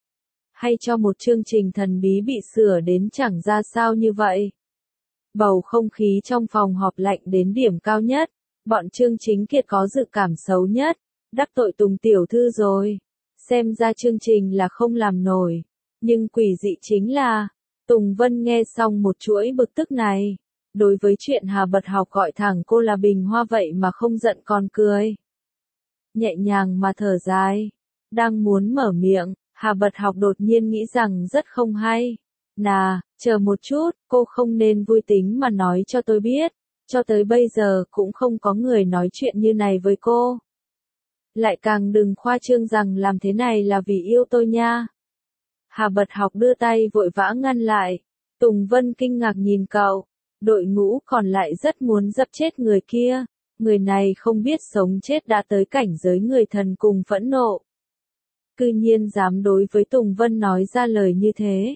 Hay cho một chương trình thần bí bị sửa đến chẳng ra sao như vậy. Bầu không khí trong phòng họp lạnh đến điểm cao nhất. Bọn Trương Chính Kiệt có dự cảm xấu nhất. Đắc tội Tùng tiểu thư rồi. Xem ra chương trình là không làm nổi. Nhưng quỷ dị chính là, Tùng Vân nghe xong một chuỗi bực tức này. Đối với chuyện Hà Bật Học gọi thẳng cô là Bình Hoa vậy mà không giận còn cười. Nhẹ nhàng mà thở dài. Đang muốn mở miệng, Hà Bật Học đột nhiên nghĩ rằng rất không hay. Nà, chờ một chút, cô không nên vui tính mà nói cho tôi biết. Cho tới bây giờ cũng không có người nói chuyện như này với cô. Lại càng đừng khoa trương rằng làm thế này là vì yêu tôi nha. Hà Bật Học đưa tay vội vã ngăn lại. Tùng Vân kinh ngạc nhìn cậu. Đội ngũ còn lại rất muốn dập chết người kia. Người này không biết sống chết đã tới cảnh giới người thần cùng phẫn nộ. Cư nhiên dám đối với Tùng Vân nói ra lời như thế.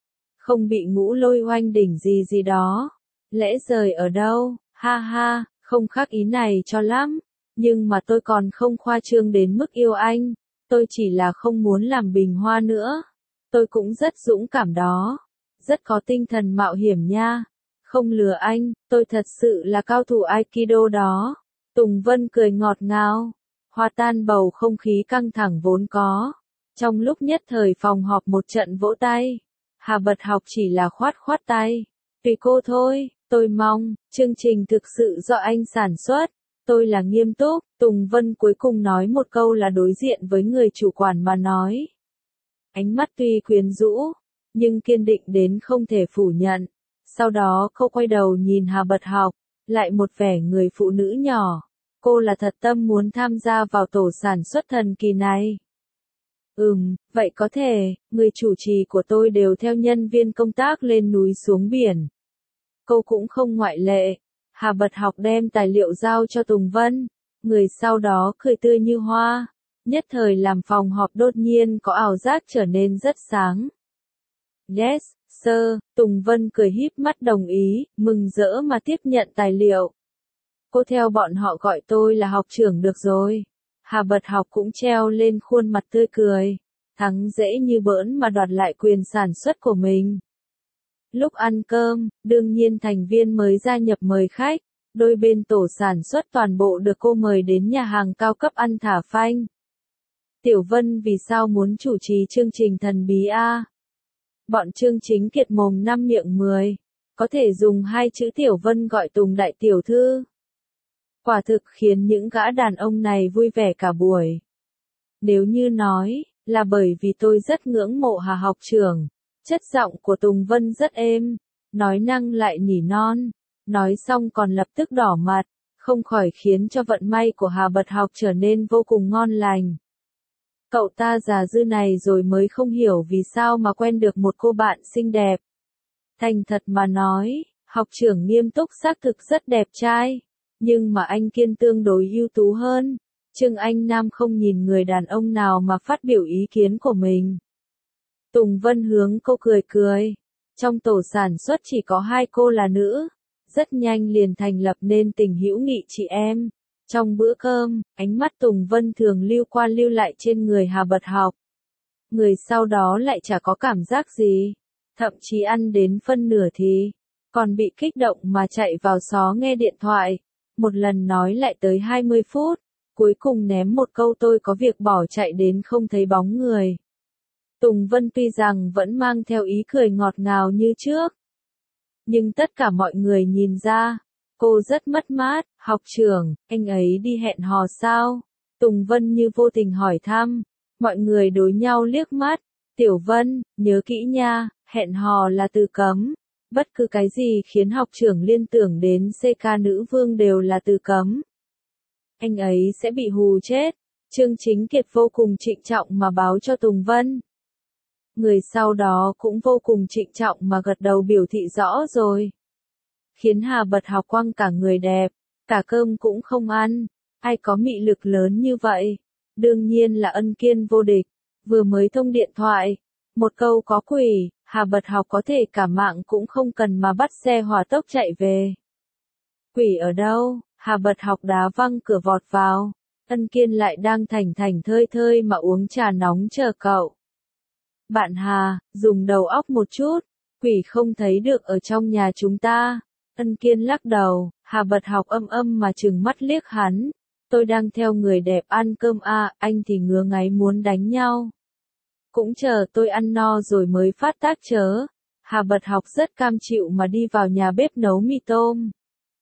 Không bị ngũ lôi oanh đỉnh gì gì đó. Lẽ rời ở đâu, ha ha, không khác ý này cho lắm. Nhưng mà tôi còn không khoa trương đến mức yêu anh. Tôi chỉ là không muốn làm Bình Hoa nữa. Tôi cũng rất dũng cảm đó. Rất có tinh thần mạo hiểm nha. Không lừa anh, tôi thật sự là cao thủ Aikido đó. Tùng Vân cười ngọt ngào. Hòa tan bầu không khí căng thẳng vốn có. Trong lúc nhất thời phòng họp một trận vỗ tay. Hà Bật Học chỉ là khoát khoát tay. Tùy cô thôi, tôi mong, chương trình thực sự do anh sản xuất. Tôi là nghiêm túc. Tùng Vân cuối cùng nói một câu là đối diện với người chủ quản mà nói. Ánh mắt tuy quyến rũ, nhưng kiên định đến không thể phủ nhận. Sau đó cô quay đầu nhìn Hà Bật Học, lại một vẻ người phụ nữ nhỏ. Cô là thật tâm muốn tham gia vào tổ sản xuất thần kỳ này. Ừm, vậy có thể, người chủ trì của tôi đều theo nhân viên công tác lên núi xuống biển. Cô cũng không ngoại lệ. Hà Bật Học đem tài liệu giao cho Tùng Vân. Người sau đó cười tươi như hoa. Nhất thời làm phòng họp đột nhiên có ảo giác trở nên rất sáng. Yes, sir, Tùng Vân cười híp mắt đồng ý, mừng rỡ mà tiếp nhận tài liệu. Cô theo bọn họ gọi tôi là học trưởng được rồi. Hà Bật Học cũng treo lên khuôn mặt tươi cười. Thắng dễ như bỡn mà đoạt lại quyền sản xuất của mình. Lúc ăn cơm, đương nhiên thành viên mới gia nhập mời khách. Đôi bên tổ sản xuất toàn bộ được cô mời đến nhà hàng cao cấp ăn thả phanh. Tiểu Vân vì sao muốn chủ trì chương trình thần bí a? Bọn Trương Chính Kiệt mồm năm miệng mười. Có thể dùng hai chữ Tiểu Vân gọi Tùng đại tiểu thư. Quả thực khiến những gã đàn ông này vui vẻ cả buổi. Nếu như nói, là bởi vì tôi rất ngưỡng mộ Hà học trưởng. Chất giọng của Tùng Vân rất êm. Nói năng lại nỉ non. Nói xong còn lập tức đỏ mặt. Không khỏi khiến cho vận may của Hà Bật Học trở nên vô cùng ngon lành. Cậu ta già dư này rồi mới không hiểu vì sao mà quen được một cô bạn xinh đẹp. Thành thật mà nói, học trưởng nghiêm túc xác thực rất đẹp trai. Nhưng mà anh Kiên tương đối ưu tú hơn. Trương Anh Nam không nhìn người đàn ông nào mà phát biểu ý kiến của mình. Tùng Vân hướng cô cười cười. Trong tổ sản xuất chỉ có hai cô là nữ. Rất nhanh liền thành lập nên tình hữu nghị chị em. Trong bữa cơm, ánh mắt Tùng Vân thường lưu qua lưu lại trên người Hà Bật Học. Người sau đó lại chả có cảm giác gì. Thậm chí ăn đến phân nửa thì còn bị kích động mà chạy vào xó nghe điện thoại. Một lần nói lại tới hai mươi phút. Cuối cùng ném một câu tôi có việc bỏ chạy đến không thấy bóng người. Tùng Vân tuy rằng vẫn mang theo ý cười ngọt ngào như trước. Nhưng tất cả mọi người nhìn ra. Cô rất mất mát. Học trưởng, anh ấy đi hẹn hò sao? Tùng Vân như vô tình hỏi thăm. Mọi người đối nhau liếc mắt. Tiểu Vân, nhớ kỹ nha, hẹn hò là từ cấm. Bất cứ cái gì khiến học trưởng liên tưởng đến xê ca nữ vương đều là từ cấm. Anh ấy sẽ bị hù chết. Trương Chính Kiệt vô cùng trịnh trọng mà báo cho Tùng Vân. Người sau đó cũng vô cùng trịnh trọng mà gật đầu biểu thị rõ rồi. Khiến Hà Bật Học quăng cả người đẹp, cả cơm cũng không ăn, ai có mị lực lớn như vậy. Đương nhiên là Ân Kiên vô địch, vừa mới thông điện thoại, một câu có quỷ, Hà Bật Học có thể cả mạng cũng không cần mà bắt xe hỏa tốc chạy về. Quỷ ở đâu? Hà Bật Học đá văng cửa vọt vào. Ân Kiên lại đang thảnh thảnh thơi thơi mà uống trà nóng chờ cậu. Bạn Hà, dùng đầu óc một chút, quỷ không thấy được ở trong nhà chúng ta. Ân Kiên lắc đầu, Hà Bật Học âm âm mà trừng mắt liếc hắn. Tôi đang theo người đẹp ăn cơm à, anh thì ngứa ngáy muốn đánh nhau. Cũng chờ tôi ăn no rồi mới phát tác chớ. Hà Bật Học rất cam chịu mà đi vào nhà bếp nấu mì tôm.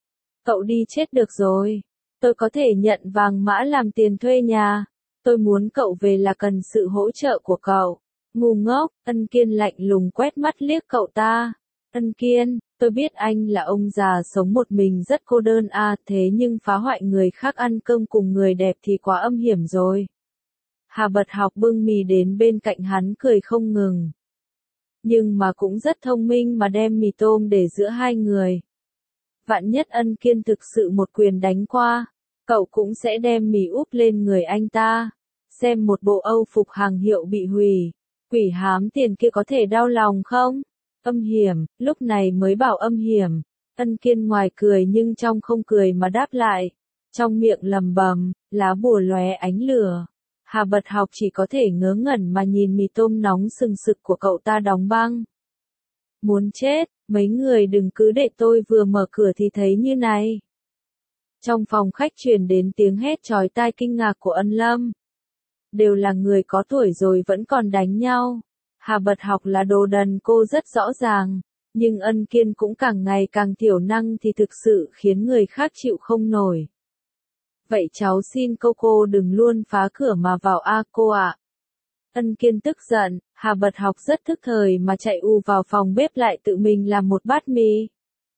Cậu đi chết được rồi. Tôi có thể nhận vàng mã làm tiền thuê nhà. Tôi muốn cậu về là cần sự hỗ trợ của cậu. Ngu ngốc, Ân Kiên lạnh lùng quét mắt liếc cậu ta. Ân Kiên, tôi biết anh là ông già sống một mình rất cô đơn à, thế nhưng phá hoại người khác ăn cơm cùng người đẹp thì quá âm hiểm rồi. Hà Bật Học bưng mì đến bên cạnh hắn cười không ngừng. Nhưng mà cũng rất thông minh mà đem mì tôm để giữa hai người. Vạn nhất Ân Kiên thực sự một quyền đánh qua, cậu cũng sẽ đem mì úp lên người anh ta. Xem một bộ Âu phục hàng hiệu bị hủy, quỷ hám tiền kia có thể đau lòng không? Âm hiểm, lúc này mới bảo âm hiểm. Ân Kiên ngoài cười nhưng trong không cười mà đáp lại. Trong miệng lầm bầm, lá bùa lóe ánh lửa. Hà Bật Học chỉ có thể ngớ ngẩn mà nhìn mì tôm nóng sừng sực của cậu ta đóng băng. Muốn chết, mấy người đừng cứ để tôi vừa mở cửa thì thấy như này. Trong phòng khách truyền đến tiếng hét chói tai kinh ngạc của Ân Lâm. Đều là người có tuổi rồi vẫn còn đánh nhau. Hà Bật Học là đồ đần cô rất rõ ràng, nhưng Ân Kiên cũng càng ngày càng thiểu năng thì thực sự khiến người khác chịu không nổi. Vậy cháu xin cô cô đừng luôn phá cửa mà vào a cô ạ. Ân Kiên tức giận, Hà Bật Học rất thức thời mà chạy u vào phòng bếp lại tự mình làm một bát mì.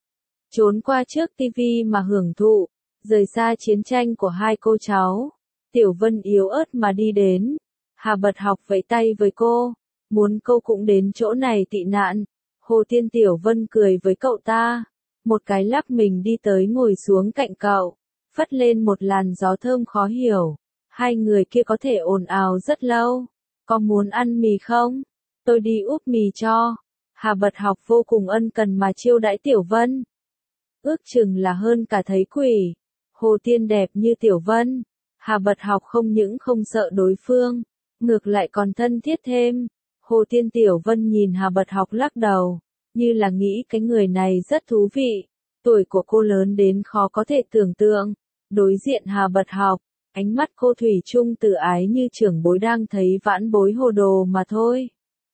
Trốn qua trước tivi mà hưởng thụ, rời xa chiến tranh của hai cô cháu. Tiểu Vân yếu ớt mà đi đến. Hà Bật Học vẫy tay với cô, muốn cô cũng đến chỗ này tị nạn. Hồ Tiên Tiểu Vân cười với cậu ta, một cái lắc mình đi tới ngồi xuống cạnh cậu, phất lên một làn gió thơm khó hiểu. Hai người kia có thể ồn ào rất lâu. Có muốn ăn mì không? Tôi đi úp mì cho. Hà Bật Học vô cùng ân cần mà chiêu đãi Tiểu Vân. Ước chừng là hơn cả thấy quỷ. Hồ Tiên đẹp như Tiểu Vân. Hà Bật Học không những không sợ đối phương, ngược lại còn thân thiết thêm. Hồ Tiên Tiểu Vân nhìn Hà Bật Học lắc đầu, như là nghĩ cái người này rất thú vị. Tuổi của cô lớn đến khó có thể tưởng tượng. Đối diện Hà Bật Học, ánh mắt cô thủy chung từ ái như trưởng bối đang thấy vãn bối hồ đồ mà thôi.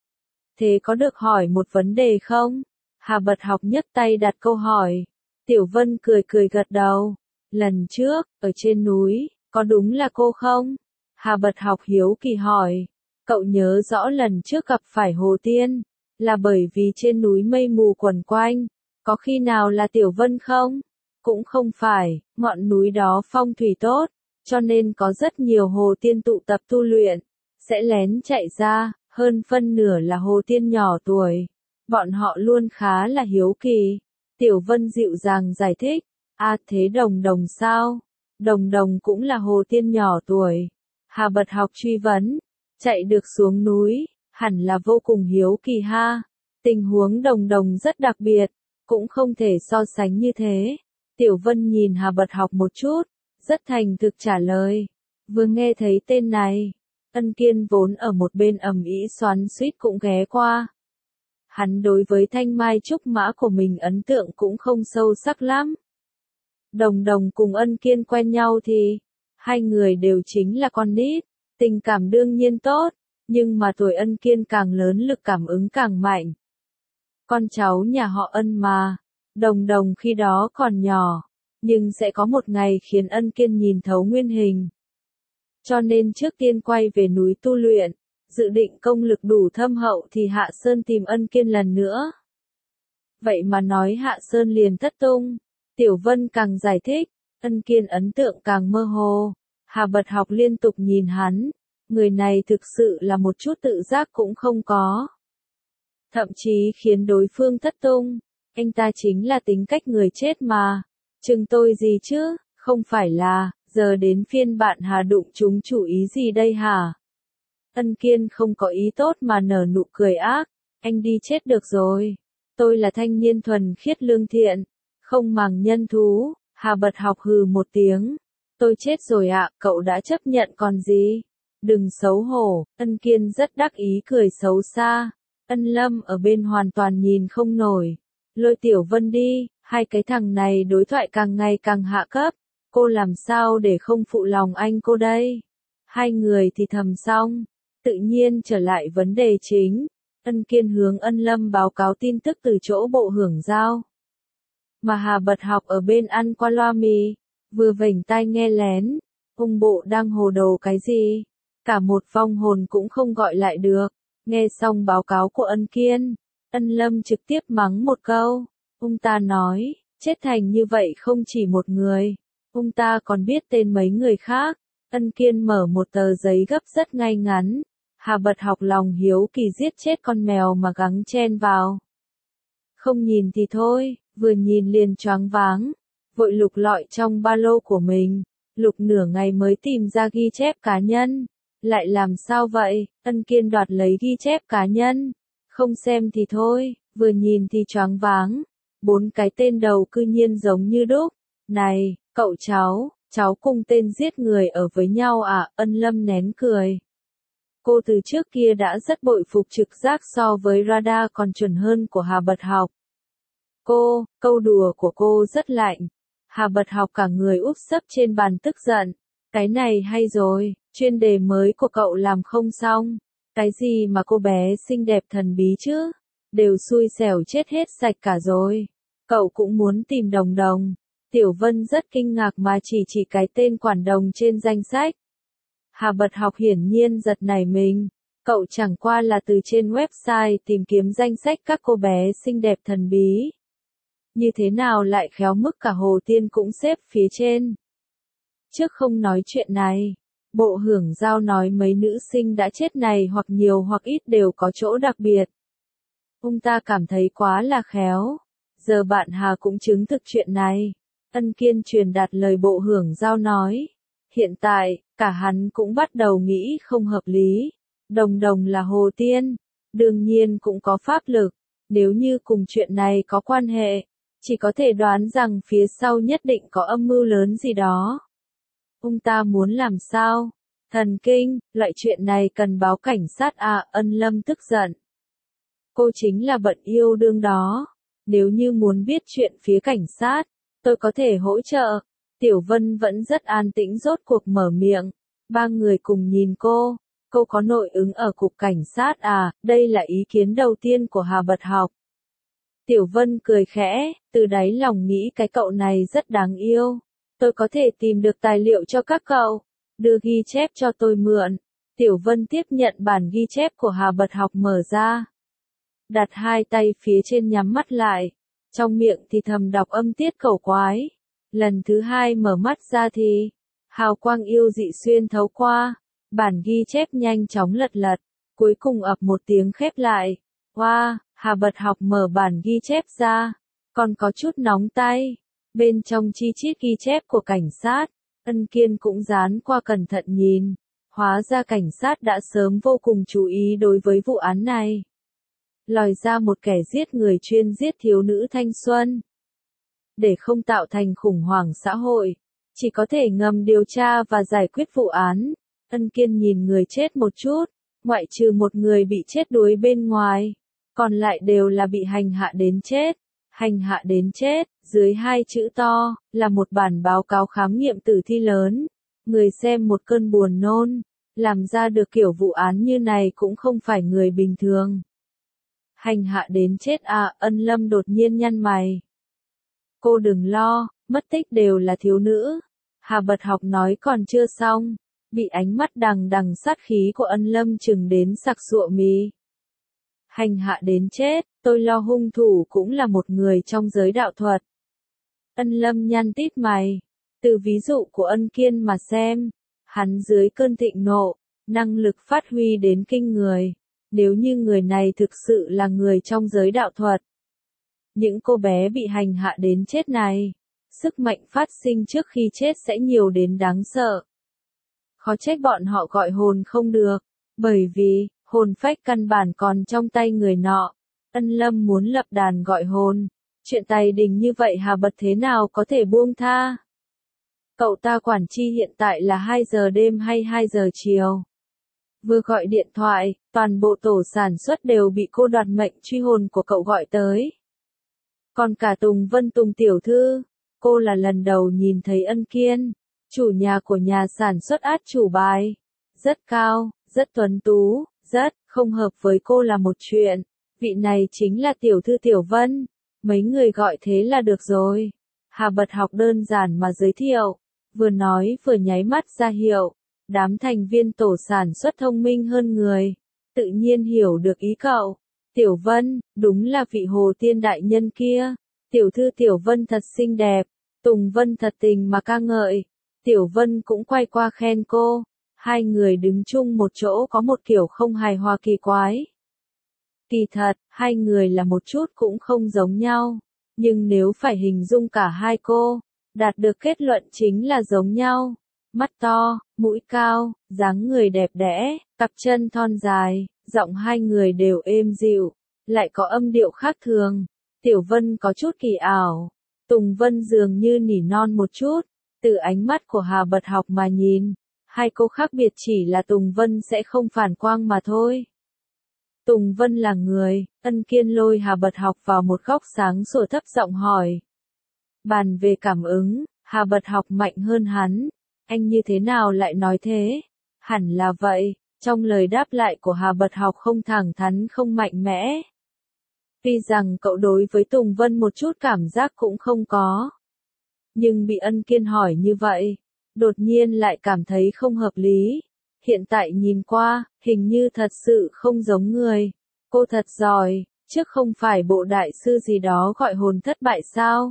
Thế có được hỏi một vấn đề không? Hà Bật Học nhấc tay đặt câu hỏi. Tiểu Vân cười cười gật đầu. Lần trước, ở trên núi, có đúng là cô không? Hà Bật Học hiếu kỳ hỏi. Cậu nhớ rõ lần trước gặp phải Hồ Tiên, là bởi vì trên núi mây mù quẩn quanh, có khi nào là Tiểu Vân không? Cũng không phải, ngọn núi đó phong thủy tốt, cho nên có rất nhiều Hồ Tiên tụ tập tu luyện, sẽ lén chạy ra, hơn phân nửa là Hồ Tiên nhỏ tuổi. Bọn họ luôn khá là hiếu kỳ. Tiểu Vân dịu dàng giải thích, à thế Đồng Đồng sao? Đồng Đồng cũng là Hồ Tiên nhỏ tuổi. Hà Bật Học truy vấn, chạy được xuống núi, hẳn là vô cùng hiếu kỳ ha. Tình huống Đồng Đồng rất đặc biệt, cũng không thể so sánh như thế. Tiểu Vân nhìn Hà Bật Học một chút, rất thành thực trả lời. Vừa nghe thấy tên này, Ân Kiên vốn ở một bên ầm ĩ xoắn xuýt cũng ghé qua. Hắn đối với thanh mai trúc mã của mình ấn tượng cũng không sâu sắc lắm. Đồng Đồng cùng Ân Kiên quen nhau thì, hai người đều chính là con nít, tình cảm đương nhiên tốt, nhưng mà tuổi Ân Kiên càng lớn lực cảm ứng càng mạnh. Con cháu nhà họ Ân mà, Đồng Đồng khi đó còn nhỏ, nhưng sẽ có một ngày khiến Ân Kiên nhìn thấu nguyên hình. Cho nên trước tiên quay về núi tu luyện, dự định công lực đủ thâm hậu thì Hạ Sơn tìm Ân Kiên lần nữa. Vậy mà nói Hạ Sơn liền thất tung. Tiểu Vân càng giải thích, Ân Kiên ấn tượng càng mơ hồ. Hà Bật Học liên tục nhìn hắn, người này thực sự là một chút tự giác cũng không có. Thậm chí khiến đối phương thất tung, anh ta chính là tính cách người chết mà, chừng tôi gì chứ, không phải là, giờ đến phiên bạn Hà đụng chúng chủ ý gì đây hả? Ân Kiên không có ý tốt mà nở nụ cười ác, anh đi chết được rồi, tôi là thanh niên thuần khiết lương thiện, không màng nhân thú. Hà Bật Học hừ một tiếng, tôi chết rồi ạ, cậu đã chấp nhận còn gì, đừng xấu hổ. Ân Kiên rất đắc ý cười xấu xa, Ân Lâm ở bên hoàn toàn nhìn không nổi, lôi Tiểu Vân đi, hai cái thằng này đối thoại càng ngày càng hạ cấp, cô làm sao để không phụ lòng anh cô đây. Hai người thì thầm xong, tự nhiên trở lại vấn đề chính, Ân Kiên hướng Ân Lâm báo cáo tin tức từ chỗ bộ hưởng giao. Mà Hà Bật Học ở bên ăn qua loa mì, vừa vểnh tai nghe lén, ông bộ đang hồ đồ cái gì, cả một vong hồn cũng không gọi lại được. Nghe xong báo cáo của Ân Kiên, Ân Lâm trực tiếp mắng một câu, ông ta nói, chết thành như vậy không chỉ một người, ông ta còn biết tên mấy người khác. Ân Kiên mở một tờ giấy gấp rất ngay ngắn, Hà Bật Học lòng hiếu kỳ giết chết con mèo mà gắng chen vào. Không nhìn thì thôi, vừa nhìn liền choáng váng, vội lục lọi trong ba lô của mình, lục nửa ngày mới tìm ra ghi chép cá nhân. Lại làm sao vậy? Ân Kiên đoạt lấy ghi chép cá nhân, không xem thì thôi, vừa nhìn thì choáng váng, bốn cái tên đầu cư nhiên giống như đúc. Này, cậu cháu, cháu cùng tên giết người ở với nhau à? Ân Lâm nén cười. Cô từ trước kia đã rất bội phục trực giác so với radar còn chuẩn hơn của Hà Bật Học. Cô, câu đùa của cô rất lạnh. Hà Bật Học cả người úp sấp trên bàn tức giận. Cái này hay rồi, chuyên đề mới của cậu làm không xong. Cái gì mà cô bé xinh đẹp thần bí chứ? Đều xui xẻo chết hết sạch cả rồi. Cậu cũng muốn tìm Đồng Đồng. Tiểu Vân rất kinh ngạc mà chỉ chỉ cái tên quản đồng trên danh sách. Hà Bật Học hiển nhiên giật nảy mình. Cậu chẳng qua là từ trên website tìm kiếm danh sách các cô bé xinh đẹp thần bí. Như thế nào lại khéo mức cả Hồ Tiên cũng xếp phía trên. Trước không nói chuyện này, bộ hưởng giao nói mấy nữ sinh đã chết này hoặc nhiều hoặc ít đều có chỗ đặc biệt. Ông ta cảm thấy quá là khéo. Giờ bạn Hà cũng chứng thực chuyện này. Ân Kiên truyền đạt lời bộ hưởng giao nói. Hiện tại, cả hắn cũng bắt đầu nghĩ không hợp lý. Đồng Đồng là Hồ Tiên, đương nhiên cũng có pháp lực. Nếu như cùng chuyện này có quan hệ, chỉ có thể đoán rằng phía sau nhất định có âm mưu lớn gì đó. Ông ta muốn làm sao? Thần kinh, loại chuyện này cần báo cảnh sát à? Ân Lâm tức giận. Cô chính là bận yêu đương đó. Nếu như muốn biết chuyện phía cảnh sát, tôi có thể hỗ trợ. Tiểu Vân vẫn rất an tĩnh rốt cuộc mở miệng. Ba người cùng nhìn cô. Cô có nội ứng ở cục cảnh sát à? Đây là ý kiến đầu tiên của Hà Bật Học. Tiểu Vân cười khẽ, từ đáy lòng nghĩ cái cậu này rất đáng yêu. Tôi có thể tìm được tài liệu cho các cậu. Đưa ghi chép cho tôi mượn. Tiểu Vân tiếp nhận bản ghi chép của Hà Bật Học mở ra. Đặt hai tay phía trên nhắm mắt lại. Trong miệng thì thầm đọc âm tiết cẩu quái. Lần thứ hai mở mắt ra thì, hào quang yêu dị xuyên thấu qua. Bản ghi chép nhanh chóng lật lật. Cuối cùng ập một tiếng khép lại. Wow, Hà Bật Học mở bản ghi chép ra. Còn có chút nóng tay. Bên trong chi chít ghi chép của cảnh sát, Ân Kiên cũng dán qua cẩn thận nhìn. Hóa ra cảnh sát đã sớm vô cùng chú ý đối với vụ án này. Lòi ra một kẻ giết người chuyên giết thiếu nữ thanh xuân. Để không tạo thành khủng hoảng xã hội, chỉ có thể ngầm điều tra và giải quyết vụ án. Ân Kiên nhìn người chết một chút, ngoại trừ một người bị chết đuối bên ngoài, còn lại đều là bị hành hạ đến chết. Hành hạ đến chết, dưới hai chữ to, là một bản báo cáo khám nghiệm tử thi lớn. Người xem một cơn buồn nôn, làm ra được kiểu vụ án như này cũng không phải người bình thường. Hành hạ đến chết à? Ân Lâm đột nhiên nhăn mày. Cô đừng lo, mất tích đều là thiếu nữ. Hà Bật Học nói còn chưa xong, bị ánh mắt đằng đằng sát khí của Ân Lâm chừng đến sặc sụa mi. Hành hạ đến chết, tôi lo hung thủ cũng là một người trong giới đạo thuật. Ân Lâm nhăn tít mày. Từ ví dụ của Ân Kiên mà xem, Hắn dưới cơn thịnh nộ, năng lực phát huy đến kinh người. Nếu như người này thực sự là người trong giới đạo thuật. Những cô bé bị hành hạ đến chết này, sức mạnh phát sinh trước khi chết sẽ nhiều đến đáng sợ. Khó trách bọn họ gọi hồn không được, bởi vì, hồn phách căn bản còn trong tay người nọ. Ân Lâm muốn lập đàn gọi hồn, chuyện tài đình như vậy Hà Bật thế nào có thể buông tha? Cậu ta quản chi hiện tại là hai giờ đêm hay hai giờ chiều? Vừa gọi điện thoại, toàn bộ tổ sản xuất đều bị cô đoạt mệnh truy hồn của cậu gọi tới. Còn cả Tùng Vân Tùng tiểu thư, cô là lần đầu nhìn thấy Ân Kiên, chủ nhà của nhà sản xuất át chủ bài. Rất cao, rất tuấn tú, rất không hợp với cô là một chuyện. Vị này chính là tiểu thư Tiểu Vân. Mấy người gọi thế là được rồi. Hà Bật Học đơn giản mà giới thiệu, vừa nói vừa nháy mắt ra hiệu. Đám thành viên tổ sản xuất thông minh hơn người, tự nhiên hiểu được ý cậu. Tiểu Vân, đúng là vị Hồ Tiên đại nhân kia. Tiểu thư Tiểu Vân thật xinh đẹp. Tùng Vân thật tình mà ca ngợi. Tiểu Vân cũng quay qua khen cô. Hai người đứng chung một chỗ có một kiểu không hài hòa kỳ quái. Kỳ thật, hai người là một chút cũng không giống nhau. Nhưng nếu phải hình dung cả hai cô, đạt được kết luận chính là giống nhau. Mắt to, mũi cao, dáng người đẹp đẽ, cặp chân thon dài, giọng hai người đều êm dịu, lại có âm điệu khác thường. Tiểu Vân có chút kỳ ảo, Tùng Vân dường như nỉ non một chút, từ ánh mắt của Hà Bật Học mà nhìn, hai cô khác biệt chỉ là Tùng Vân sẽ không phản quang mà thôi. Tùng Vân là người, Ân Kiên lôi Hà Bật Học vào một góc sáng sủa thấp giọng hỏi. Bàn về cảm ứng, Hà Bật Học mạnh hơn hắn. Anh như thế nào lại nói thế? Hẳn là vậy, trong lời đáp lại của Hà Bật Học không thẳng thắn không mạnh mẽ. Tuy rằng cậu đối với Tùng Vân một chút cảm giác cũng không có. Nhưng bị Ân Kiên hỏi như vậy, đột nhiên lại cảm thấy không hợp lý. Hiện tại nhìn qua, hình như thật sự không giống người. Cô thật giỏi, trước không phải bộ đại sư gì đó gọi hồn thất bại sao?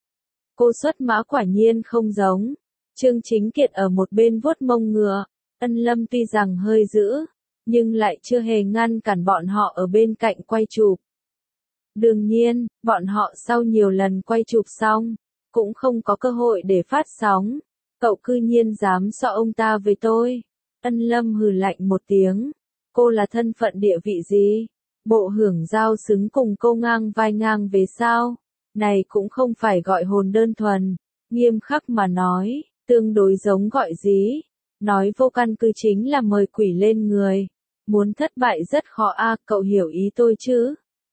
Cô xuất mã quả nhiên không giống. Trương Chính Kiệt ở một bên vuốt mông ngựa, Ân Lâm tuy rằng hơi dữ, nhưng lại chưa hề ngăn cản bọn họ ở bên cạnh quay chụp. Đương nhiên, bọn họ sau nhiều lần quay chụp xong, cũng không có cơ hội để phát sóng. Cậu cư nhiên dám xọ ông ta với tôi. Ân Lâm hừ lạnh một tiếng. Cô là thân phận địa vị gì? Bộ hưởng giao xứng cùng cô ngang vai ngang về sao? Này cũng không phải gọi hồn đơn thuần. Nghiêm khắc mà nói, tương đối giống gọi dí. Nói vô căn cứ chính là mời quỷ lên người. Muốn thất bại rất khó a, cậu hiểu ý tôi chứ?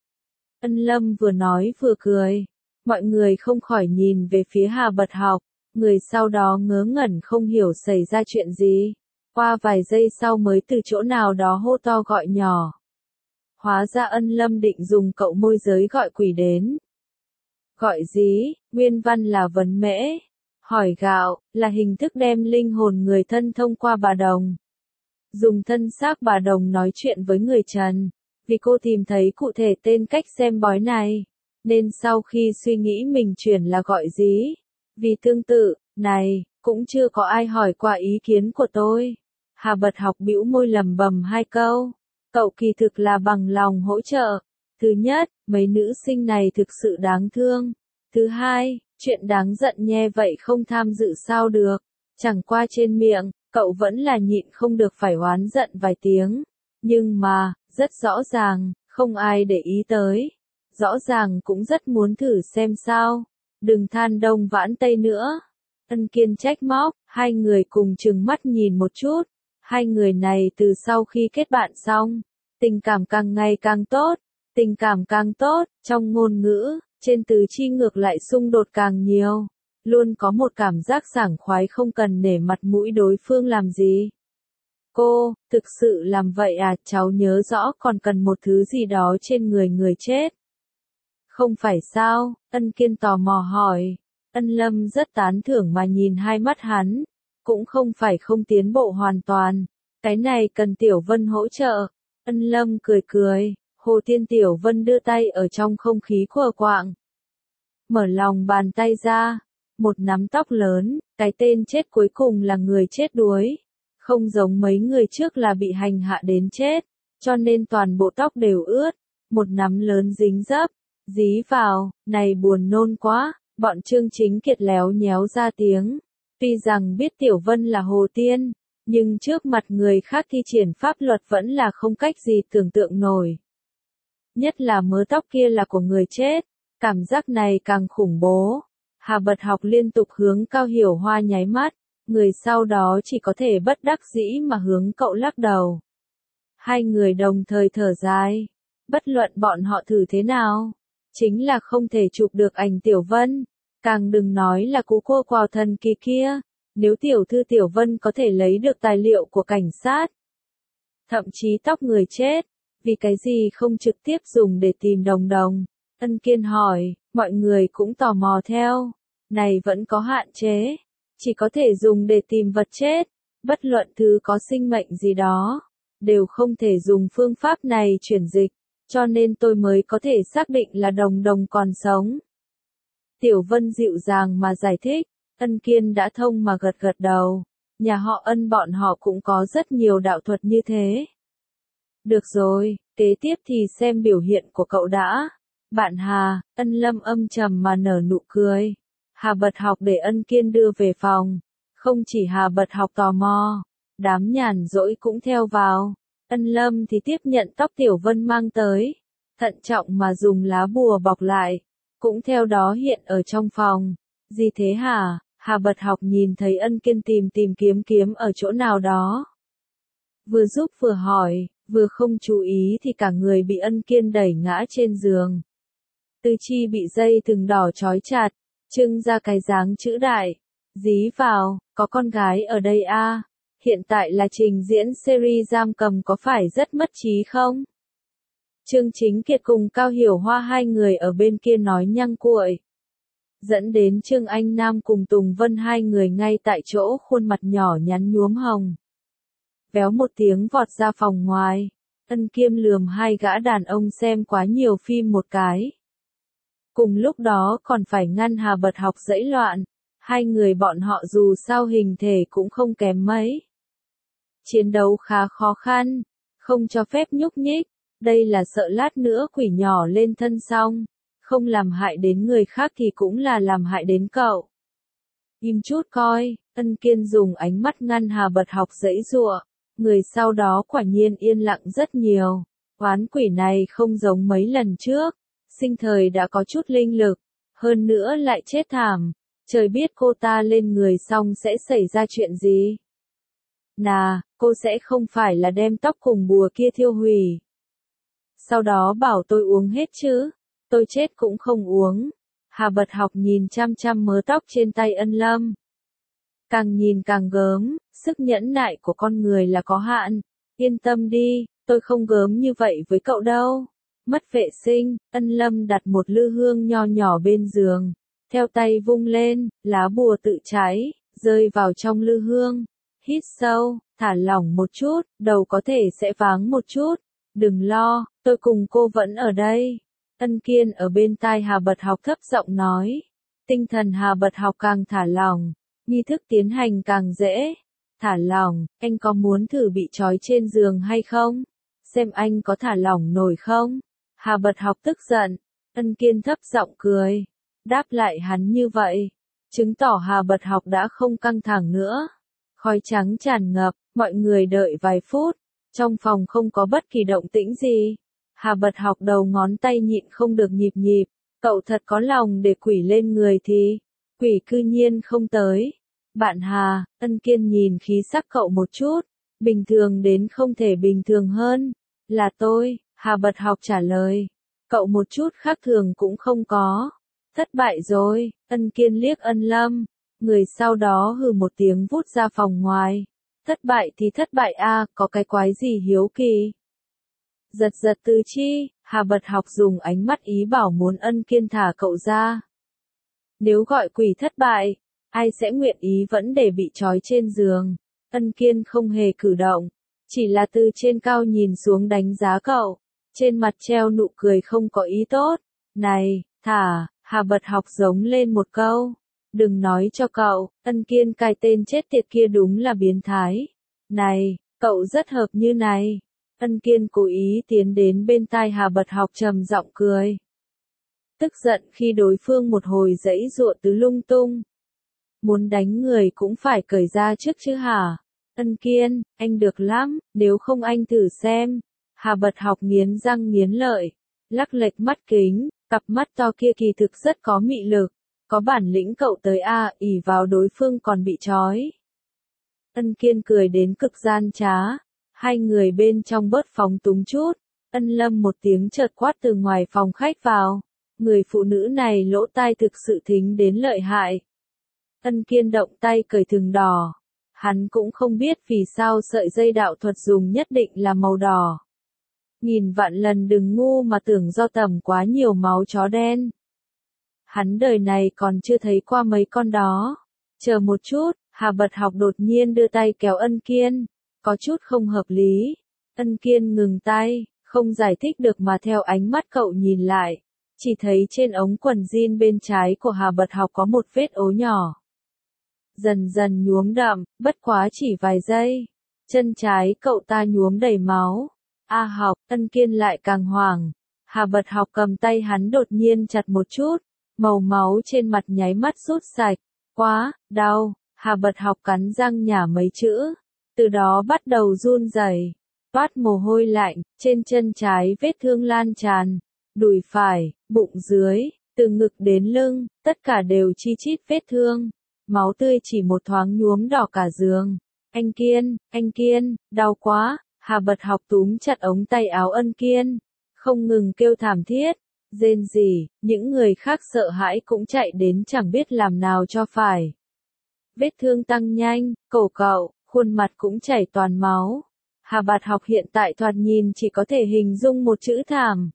Ân Lâm vừa nói vừa cười. Mọi người không khỏi nhìn về phía Hà Bật Học. Người sau đó ngớ ngẩn không hiểu xảy ra chuyện gì. Qua vài giây sau mới từ chỗ nào đó hô to gọi nhỏ. Hóa ra Ân Lâm định dùng cậu môi giới gọi quỷ đến. Gọi gì? Nguyên văn là vấn mễ. Hỏi gạo, là hình thức đem linh hồn người thân thông qua bà đồng. Dùng thân xác bà đồng nói chuyện với người trần. Vì cô tìm thấy cụ thể tên cách xem bói này. Nên sau khi suy nghĩ mình chuyển là gọi gì? Vì tương tự, này, cũng chưa có ai hỏi qua ý kiến của tôi. Hà Bật Học bĩu môi lầm bầm hai câu. Cậu kỳ thực là bằng lòng hỗ trợ. Thứ nhất, mấy nữ sinh này thực sự đáng thương. Thứ hai, chuyện đáng giận nhe vậy không tham dự sao được. Chẳng qua trên miệng, cậu vẫn là nhịn không được phải oán giận vài tiếng. Nhưng mà, rất rõ ràng, không ai để ý tới. Rõ ràng cũng rất muốn thử xem sao. Đừng than đông vãn tây nữa. Ân Kiên trách móc, hai người cùng trừng mắt nhìn một chút. Hai người này từ sau khi kết bạn xong, tình cảm càng ngày càng tốt, tình cảm càng tốt, trong ngôn ngữ, trên tứ chi ngược lại xung đột càng nhiều. Luôn có một cảm giác sảng khoái không cần nể mặt mũi đối phương làm gì. Cô, thực sự làm vậy à? Cháu nhớ rõ còn cần một thứ gì đó trên người người chết. Không phải sao? Ân Kiên tò mò hỏi. Ân Lâm rất tán thưởng mà nhìn hai mắt hắn. Cũng không phải không tiến bộ hoàn toàn. Cái này cần Tiểu Vân hỗ trợ. Ân Lâm cười cười. Hồ Tiên Tiểu Vân đưa tay ở trong không khí quờ quạng. Mở lòng bàn tay ra. Một nắm tóc lớn. Cái tên chết cuối cùng là người chết đuối. Không giống mấy người trước là bị hành hạ đến chết, cho nên toàn bộ tóc đều ướt, một nắm lớn dính dấp, dí vào, này buồn nôn quá, bọn Trương Chính Kiệt léo nhéo ra tiếng. Tuy rằng biết Tiểu Vân là hồ tiên, nhưng trước mặt người khác thi triển pháp luật vẫn là không cách gì tưởng tượng nổi. Nhất là mớ tóc kia là của người chết, cảm giác này càng khủng bố. Hà Bật Học liên tục hướng Cao Hiểu Hoa nháy mắt, người sau đó chỉ có thể bất đắc dĩ mà hướng cậu lắc đầu. Hai người đồng thời thở dài, bất luận bọn họ thử thế nào, chính là không thể chụp được ảnh Tiểu Vân, càng đừng nói là cú cô quào thần kỳ kia, nếu tiểu thư Tiểu Vân có thể lấy được tài liệu của cảnh sát. Thậm chí tóc người chết, vì cái gì không trực tiếp dùng để tìm đồng đồng? Ân Kiên hỏi, mọi người cũng tò mò theo, này vẫn có hạn chế, chỉ có thể dùng để tìm vật chết, bất luận thứ có sinh mệnh gì đó, đều không thể dùng phương pháp này chuyển dịch, cho nên tôi mới có thể xác định là đồng đồng còn sống. Tiểu Vân dịu dàng mà giải thích, Ân Kiên đã thông mà gật gật đầu, nhà họ Ân bọn họ cũng có rất nhiều đạo thuật như thế. Được rồi, kế tiếp thì xem biểu hiện của cậu đã. Bạn Hà, Ân Lâm âm trầm mà nở nụ cười. Hà Bật Học để Ân Kiên đưa về phòng. Không chỉ Hà Bật Học tò mò, đám nhàn rỗi cũng theo vào. Ân Lâm thì tiếp nhận tóc Tiểu Vân mang tới, thận trọng mà dùng lá bùa bọc lại, cũng theo đó hiện ở trong phòng. Gì thế hả? Hà Bật Học nhìn thấy Ân Kiên tìm tìm kiếm kiếm ở chỗ nào đó. Vừa giúp vừa hỏi, vừa không chú ý thì cả người bị Ân Kiên đẩy ngã trên giường. Tư chi bị dây thừng đỏ trói chặt, trưng ra cái dáng chữ đại. Dí vào, có con gái ở đây a à? Hiện tại là trình diễn series giam cầm có phải rất mất trí không? Trương Chính Kiệt cùng Cao Hiểu Hoa hai người ở bên kia nói nhăng cuội. Dẫn đến Trương Anh Nam cùng Tùng Vân hai người ngay tại chỗ khuôn mặt nhỏ nhắn nhuốm hồng. Véo một tiếng vọt ra phòng ngoài, Ân Kiêm lườm hai gã đàn ông xem quá nhiều phim một cái. Cùng lúc đó còn phải ngăn Hà Bật Học dẫy loạn, hai người bọn họ dù sao hình thể cũng không kém mấy. Chiến đấu khá khó khăn, không cho phép nhúc nhích, đây là sợ lát nữa quỷ nhỏ lên thân xong, không làm hại đến người khác thì cũng là làm hại đến cậu. Im chút coi, Ân Kiên dùng ánh mắt ngăn Hà Bật Học dẫy giụa, người sau đó quả nhiên yên lặng rất nhiều. Oán quỷ này không giống mấy lần trước, sinh thời đã có chút linh lực, hơn nữa lại chết thảm, trời biết cô ta lên người xong sẽ xảy ra chuyện gì. Nà, cô sẽ không phải là đem tóc cùng bùa kia thiêu hủy. Sau đó bảo tôi uống hết chứ, tôi chết cũng không uống. Hà Bật Học nhìn chăm chăm mớ tóc trên tay Ân Lâm. Càng nhìn càng gớm, sức nhẫn nại của con người là có hạn. Yên tâm đi, tôi không gớm như vậy với cậu đâu. Mất vệ sinh, Ân Lâm đặt một lư hương nho nhỏ bên giường. Theo tay vung lên, lá bùa tự cháy, rơi vào trong lư hương. Hít sâu, thả lỏng một chút, đầu có thể sẽ váng một chút. Đừng lo, tôi cùng cô vẫn ở đây. Ân Kiên ở bên tai Hà Bật Học thấp giọng nói. Tinh thần Hà Bật Học càng thả lỏng, nghi thức tiến hành càng dễ. Thả lỏng, anh có muốn thử bị trói trên giường hay không? Xem anh có thả lỏng nổi không? Hà Bật Học tức giận, Ân Kiên thấp giọng cười. Đáp lại hắn như vậy, chứng tỏ Hà Bật Học đã không căng thẳng nữa. Khói trắng tràn ngập, mọi người đợi vài phút, trong phòng không có bất kỳ động tĩnh gì. Hà Bật Học đầu ngón tay nhịn không được nhịp nhịp, cậu thật có lòng để quỷ lên người thì, quỷ cư nhiên không tới. Bạn Hà, Ân Kiên nhìn khí sắc cậu một chút, bình thường đến không thể bình thường hơn. Là tôi, Hà Bật Học trả lời, cậu một chút khác thường cũng không có. Thất bại rồi, Ân Kiên liếc Ân Lâm, người sau đó hừ một tiếng vút ra phòng ngoài. Thất bại thì thất bại a, có cái quái gì hiếu kỳ. Giật giật tứ chi, Hà Bật Học dùng ánh mắt ý bảo muốn Ân Kiên thả cậu ra. Nếu gọi quỷ thất bại, ai sẽ nguyện ý vẫn để bị trói trên giường. Ân Kiên không hề cử động, chỉ là từ trên cao nhìn xuống đánh giá cậu, trên mặt treo nụ cười không có ý tốt. Này, thả, Hà Bật Học giống lên một câu. Đừng nói cho cậu, Ân Kiên cài tên chết tiệt kia đúng là biến thái. Này, cậu rất hợp như này. Ân Kiên cố ý tiến đến bên tai Hà Bật Học trầm giọng cười. Tức giận khi đối phương một hồi giãy giụa tứ lung tung. Muốn đánh người cũng phải cởi ra trước chứ hả? Ân Kiên, anh được lắm, nếu không anh thử xem. Hà Bật Học nghiến răng nghiến lợi, lắc lệch mắt kính, cặp mắt to kia kỳ thực rất có mị lực. Có bản lĩnh cậu tới a, ỷ vào đối phương còn bị trói. Ân Kiên cười đến cực gian trá, hai người bên trong bớt phóng túng chút. Ân Lâm một tiếng chợt quát từ ngoài phòng khách vào. Người phụ nữ này lỗ tai thực sự thính đến lợi hại. Ân Kiên động tay cởi thừng đỏ. Hắn cũng không biết vì sao sợi dây đạo thuật dùng nhất định là màu đỏ. Nghìn vạn lần đừng ngu mà tưởng do tẩm quá nhiều máu chó đen. Hắn đời này còn chưa thấy qua mấy con đó. Chờ một chút, Hà Bật Học đột nhiên đưa tay kéo Ân Kiên. Có chút không hợp lý. Ân Kiên ngừng tay, không giải thích được mà theo ánh mắt cậu nhìn lại. Chỉ thấy trên ống quần jean bên trái của Hà Bật Học có một vết ố nhỏ. Dần dần nhuốm đậm, bất quá chỉ vài giây. Chân trái cậu ta nhuốm đầy máu. A Học, Ân Kiên lại càng hoảng. Hà Bật Học cầm tay hắn đột nhiên chặt một chút. Màu máu trên mặt nháy mắt rút sạch. Quá, đau. Hà Bật Học cắn răng nhả mấy chữ. Từ đó bắt đầu run rẩy, toát mồ hôi lạnh, trên chân trái vết thương lan tràn. Đùi phải, bụng dưới, từ ngực đến lưng, tất cả đều chi chít vết thương. Máu tươi chỉ một thoáng nhuốm đỏ cả giường. Anh Kiên, anh Kiên, đau quá. Hà Bật Học túm chặt ống tay áo Ân Kiên, không ngừng kêu thảm thiết, rên rỉ, những người khác sợ hãi cũng chạy đến chẳng biết làm nào cho phải. Vết thương tăng nhanh, cổ cậu, khuôn mặt cũng chảy toàn máu. Hà Bật Học hiện tại thoạt nhìn chỉ có thể hình dung một chữ thảm.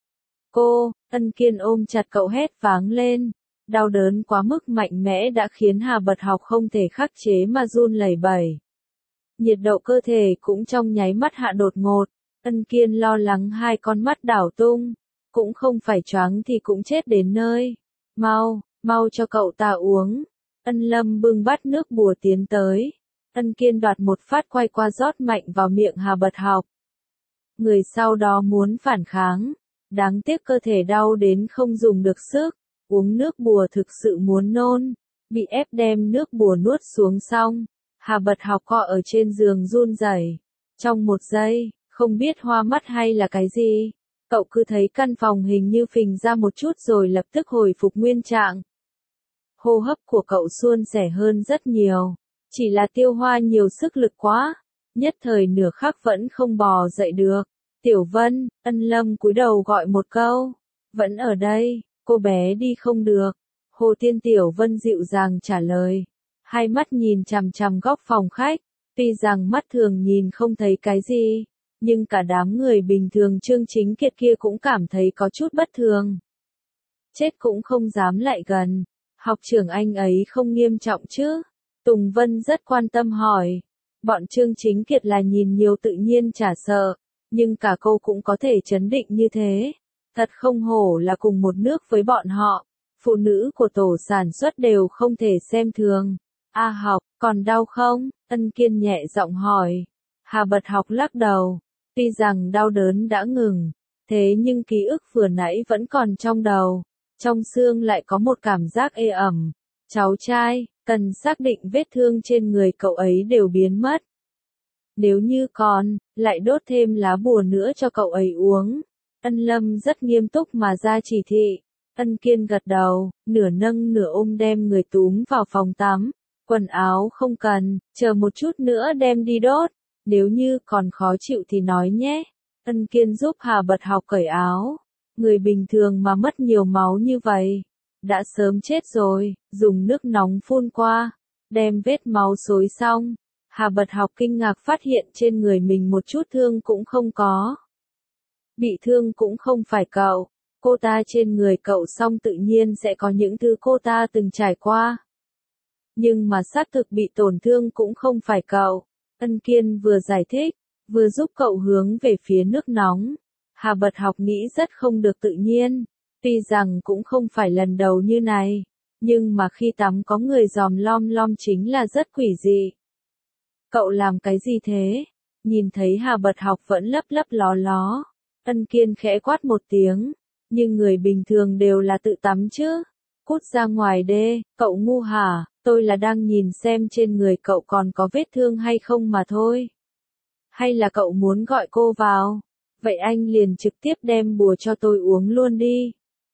Cô, Ân Kiên ôm chặt cậu hét váng lên. Đau đớn quá mức mạnh mẽ đã khiến Hà Bật Học không thể khắc chế mà run lẩy bẩy. Nhiệt độ cơ thể cũng trong nháy mắt hạ đột ngột. Ân Kiên lo lắng hai con mắt đảo tung. Cũng không phải choáng thì cũng chết đến nơi. Mau, mau cho cậu ta uống. Ân Lâm bưng bát nước bùa tiến tới. Ân Kiên đoạt một phát quay qua rót mạnh vào miệng Hà Bật Học. Người sau đó muốn phản kháng. Đáng tiếc cơ thể đau đến không dùng được sức. Uống nước bùa thực sự muốn nôn. Bị ép đem nước bùa nuốt xuống xong. Hà Bật Học cọ ở trên giường run rẩy. Trong một giây, không biết hoa mắt hay là cái gì. Cậu cứ thấy căn phòng hình như phình ra một chút rồi lập tức hồi phục nguyên trạng. Hô hấp của cậu suôn sẻ hơn rất nhiều. Chỉ là tiêu hoa nhiều sức lực quá. Nhất thời nửa khắc vẫn không bò dậy được. Tiểu Vân, Ân Lâm cúi đầu gọi một câu. Vẫn ở đây, cô bé đi không được. Hồ Tiên Tiểu Vân dịu dàng trả lời. Hai mắt nhìn chằm chằm góc phòng khách. Tuy rằng mắt thường nhìn không thấy cái gì. Nhưng cả đám người bình thường Trương Chính Kiệt kia cũng cảm thấy có chút bất thường. Chết cũng không dám lại gần. Học trưởng anh ấy không nghiêm trọng chứ? Tùng Vân rất quan tâm hỏi. Bọn Trương Chính Kiệt là nhìn nhiều tự nhiên chả sợ. Nhưng cả cô cũng có thể trấn định như thế. Thật không hổ là cùng một nước với bọn họ. Phụ nữ của tổ sản xuất đều không thể xem thường. A Học, còn đau không? Ân Kiên nhẹ giọng hỏi. Hà Bật Học lắc đầu. Tuy rằng đau đớn đã ngừng. Thế nhưng ký ức vừa nãy vẫn còn trong đầu. Trong xương lại có một cảm giác ê ẩm. Cháu trai, cần xác định vết thương trên người cậu ấy đều biến mất. Nếu như còn, lại đốt thêm lá bùa nữa cho cậu ấy uống. Ân Lâm rất nghiêm túc mà ra chỉ thị. Ân Kiên gật đầu, nửa nâng nửa ôm đem người túm vào phòng tắm. Quần áo không cần, chờ một chút nữa đem đi đốt. Nếu như còn khó chịu thì nói nhé. Ân Kiên giúp Hà Bật Học cởi áo. Người bình thường mà mất nhiều máu như vậy. Đã sớm chết rồi, dùng nước nóng phun qua. Đem vết máu xối xong. Hà Bật Học kinh ngạc phát hiện trên người mình một chút thương cũng không có. Bị thương cũng không phải cậu. Cô ta trên người cậu xong tự nhiên sẽ có những thứ cô ta từng trải qua. Nhưng mà xác thực bị tổn thương cũng không phải cậu. Ân Kiên vừa giải thích, vừa giúp cậu hướng về phía nước nóng. Hà Bật Học nghĩ rất không được tự nhiên. Tuy rằng cũng không phải lần đầu như này. Nhưng mà khi tắm có người dòm lom lom chính là rất quỷ dị. Cậu làm cái gì thế? Nhìn thấy Hà Bật Học vẫn lấp lấp ló ló. Ân Kiên khẽ quát một tiếng. Nhưng người bình thường đều là tự tắm chứ. Cút ra ngoài đê, cậu ngu hả? Tôi là đang nhìn xem trên người cậu còn có vết thương hay không mà thôi. Hay là cậu muốn gọi cô vào? Vậy anh liền trực tiếp đem bùa cho tôi uống luôn đi.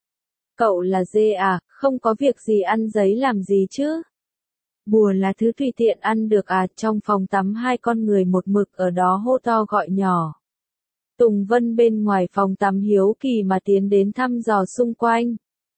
Cậu là dê à, không có việc gì ăn giấy làm gì chứ? Bùa là thứ tùy tiện ăn được à? Trong phòng tắm hai con người một mực ở đó hô to gọi nhỏ. Tùng Vân bên ngoài phòng tắm hiếu kỳ mà tiến đến thăm dò xung quanh.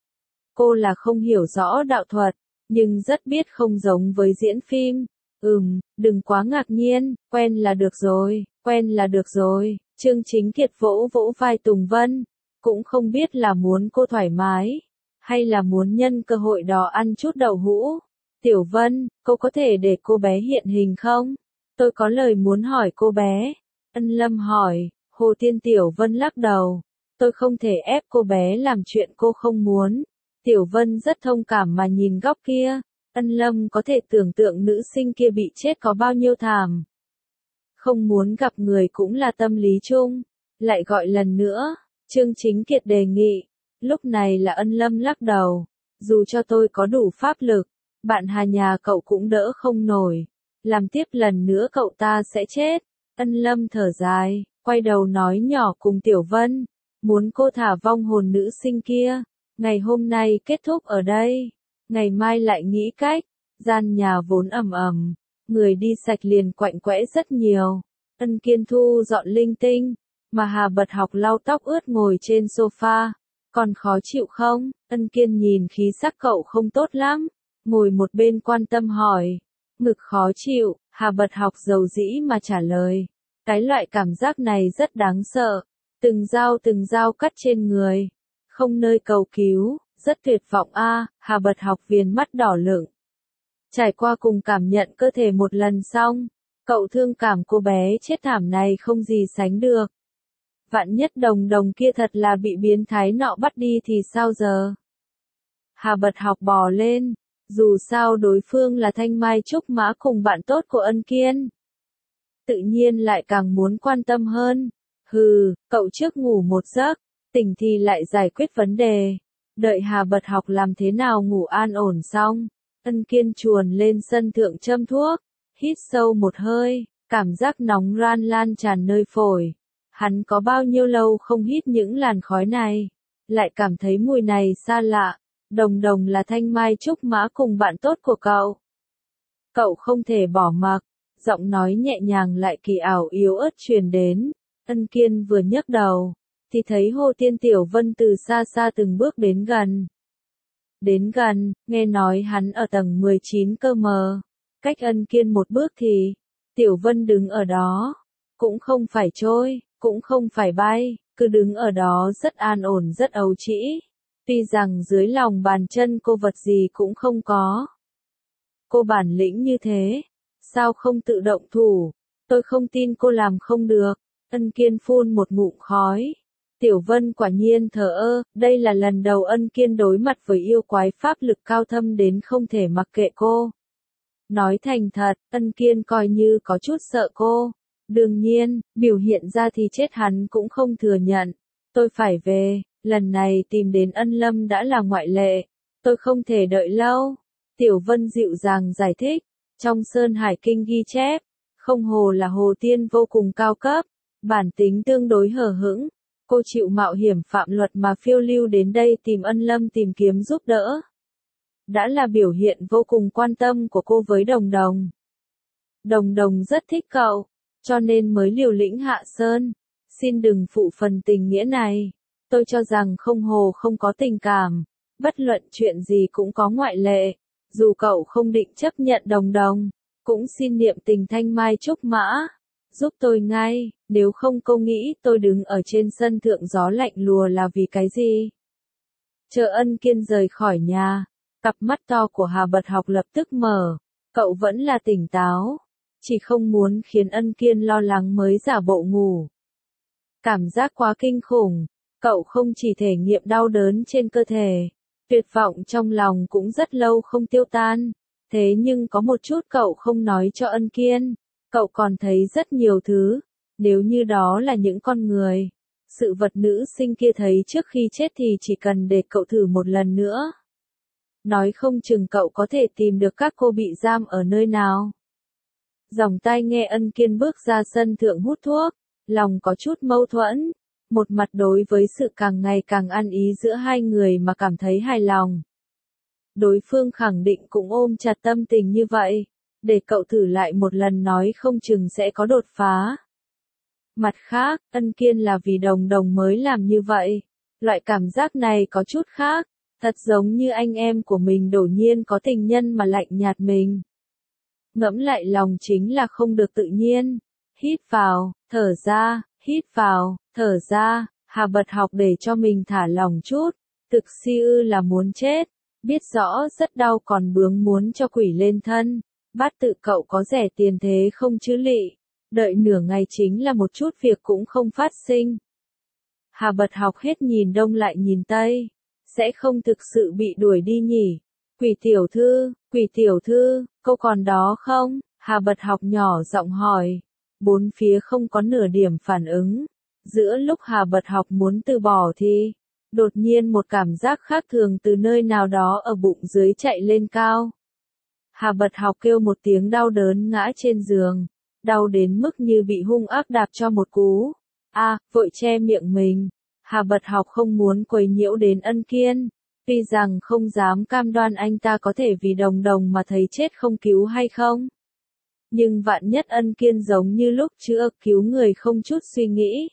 Cô là không hiểu rõ đạo thuật, nhưng rất biết không giống với diễn phim. Ừm, đừng quá ngạc nhiên, quen là được rồi, quen là được rồi. Trương Chính Kiệt vỗ vỗ vai Tùng Vân, cũng không biết là muốn cô thoải mái, hay là muốn nhân cơ hội đó ăn chút đậu hũ. Tiểu Vân, cô có thể để cô bé hiện hình không? Tôi có lời muốn hỏi cô bé. Ân Lâm hỏi, Hồ Tiên Tiểu Vân lắc đầu. Tôi không thể ép cô bé làm chuyện cô không muốn. Tiểu Vân rất thông cảm mà nhìn góc kia. Ân Lâm có thể tưởng tượng nữ sinh kia bị chết có bao nhiêu thảm. Không muốn gặp người cũng là tâm lý chung. Lại gọi lần nữa, Trương Chính Kiệt đề nghị. Lúc này là Ân Lâm lắc đầu. Dù cho tôi có đủ pháp lực, bạn Hà nhà cậu cũng đỡ không nổi. Làm tiếp lần nữa cậu ta sẽ chết. Ân Lâm thở dài, quay đầu nói nhỏ cùng Tiểu Vân. Muốn cô thả vong hồn nữ sinh kia. Ngày hôm nay kết thúc ở đây. Ngày mai lại nghĩ cách. Gian nhà vốn ẩm ẩm. Người đi sạch liền quạnh quẽ rất nhiều. Ân Kiên thu dọn linh tinh. Mà Hà Bật Học lau tóc ướt ngồi trên sofa. Còn khó chịu không? Ân Kiên nhìn khí sắc cậu không tốt lắm. Ngồi một bên quan tâm hỏi. Ngực khó chịu, Hà Bật Học dầu dĩ mà trả lời. Cái loại cảm giác này rất đáng sợ. Từng dao từng dao cắt trên người. Không nơi cầu cứu, rất tuyệt vọng a. À, Hà Bật Học viền mắt đỏ lựng. Trải qua cùng cảm nhận cơ thể một lần xong. Cậu thương cảm cô bé chết thảm này không gì sánh được. Vạn nhất Đồng Đồng kia thật là bị biến thái nọ bắt đi thì sao giờ? Hà Bật Học bò lên. Dù sao đối phương là Thanh Mai Trúc Mã cùng bạn tốt của Ân Kiên. Tự nhiên lại càng muốn quan tâm hơn. Hừ, cậu trước ngủ một giấc, tỉnh thì lại giải quyết vấn đề. Đợi Hà Bật Học làm thế nào ngủ an ổn xong. Ân Kiên chuồn lên sân thượng châm thuốc, hít sâu một hơi, cảm giác nóng ran lan tràn nơi phổi. Hắn có bao nhiêu lâu không hít những làn khói này, lại cảm thấy mùi này xa lạ. Đồng Đồng là Thanh Mai Trúc Mã cùng bạn tốt của cậu. Cậu không thể bỏ mặc, giọng nói nhẹ nhàng lại kỳ ảo yếu ớt truyền đến. Ân Kiên vừa nhấc đầu, thì thấy Hồ Tiên Tiểu Vân từ xa xa từng bước đến gần. Đến gần, nghe nói hắn ở tầng mười chín cơ mờ. Cách Ân Kiên một bước thì, Tiểu Vân đứng ở đó. Cũng không phải trôi, cũng không phải bay, cứ đứng ở đó rất an ổn rất ấu trĩ. Tuy rằng dưới lòng bàn chân cô vật gì cũng không có. Cô bản lĩnh như thế, sao không tự động thủ? Tôi không tin cô làm không được. Ân Kiên phun một ngụm khói. Tiểu Vân quả nhiên thờ ơ, đây là lần đầu Ân Kiên đối mặt với yêu quái pháp lực cao thâm đến không thể mặc kệ cô. Nói thành thật, Ân Kiên coi như có chút sợ cô. Đương nhiên, biểu hiện ra thì chết hắn cũng không thừa nhận. Tôi phải về, lần này tìm đến Ân Lâm đã là ngoại lệ. Tôi không thể đợi lâu. Tiểu Vân dịu dàng giải thích. Trong Sơn Hải Kinh ghi chép, không hồ là hồ tiên vô cùng cao cấp, bản tính tương đối hờ hững. Cô chịu mạo hiểm phạm luật mà phiêu lưu đến đây tìm Ân Lâm tìm kiếm giúp đỡ. Đã là biểu hiện vô cùng quan tâm của cô với Đồng Đồng. Đồng Đồng rất thích cậu, cho nên mới liều lĩnh hạ sơn. Xin đừng phụ phần tình nghĩa này. Tôi cho rằng không hồ không có tình cảm. Bất luận chuyện gì cũng có ngoại lệ. Dù cậu không định chấp nhận Đồng Đồng, cũng xin niệm tình Thanh Mai Trúc Mã. Giúp tôi ngay, nếu không cô nghĩ tôi đứng ở trên sân thượng gió lạnh lùa là vì cái gì? Chờ Ân Kiên rời khỏi nhà, cặp mắt to của Hà Bật Học lập tức mở. Cậu vẫn là tỉnh táo, chỉ không muốn khiến Ân Kiên lo lắng mới giả bộ ngủ. Cảm giác quá kinh khủng, cậu không chỉ thể nghiệm đau đớn trên cơ thể, tuyệt vọng trong lòng cũng rất lâu không tiêu tan. Thế nhưng có một chút cậu không nói cho Ân Kiên. Cậu còn thấy rất nhiều thứ, nếu như đó là những con người. Sự vật nữ sinh kia thấy trước khi chết thì chỉ cần để cậu thử một lần nữa. Nói không chừng cậu có thể tìm được các cô bị giam ở nơi nào. Dòng tai nghe Ân Kiên bước ra sân thượng hút thuốc, lòng có chút mâu thuẫn. Một mặt đối với sự càng ngày càng ăn ý giữa hai người mà cảm thấy hài lòng. Đối phương khẳng định cũng ôm chặt tâm tình như vậy, để cậu thử lại một lần nói không chừng sẽ có đột phá. Mặt khác, Ân Kiên là vì Đồng Đồng mới làm như vậy. Loại cảm giác này có chút khác, thật giống như anh em của mình đột nhiên có tình nhân mà lạnh nhạt mình. Ngẫm lại lòng chính là không được tự nhiên. Hít vào, thở ra, hít vào, thở ra, Hà Bật học để cho mình thả lòng chút. Thực si ư là muốn chết, biết rõ rất đau còn bướng muốn cho quỷ lên thân. Bát tự cậu có rẻ tiền thế không chứ lị. Đợi nửa ngày chính là một chút việc cũng không phát sinh. Hà Bật học hết nhìn đông lại nhìn tây. Sẽ không thực sự bị đuổi đi nhỉ? Quỷ tiểu thư, quỷ tiểu thư, câu còn đó không? Hà Bật học nhỏ giọng hỏi. Bốn phía không có nửa điểm phản ứng. Giữa lúc Hà Bật học muốn từ bỏ thì, đột nhiên một cảm giác khác thường từ nơi nào đó ở bụng dưới chạy lên cao. Hà Bật học kêu một tiếng đau đớn ngã trên giường. Đau đến mức như bị hung ác đạp cho một cú. A, à, vội che miệng mình. Hà Bật học không muốn quấy nhiễu đến Ân Kiên. Tuy rằng không dám cam đoan anh ta có thể vì Đồng Đồng mà thấy chết không cứu hay không. Nhưng vạn nhất Ân Kiên giống như lúc chữa cứu người không chút suy nghĩ.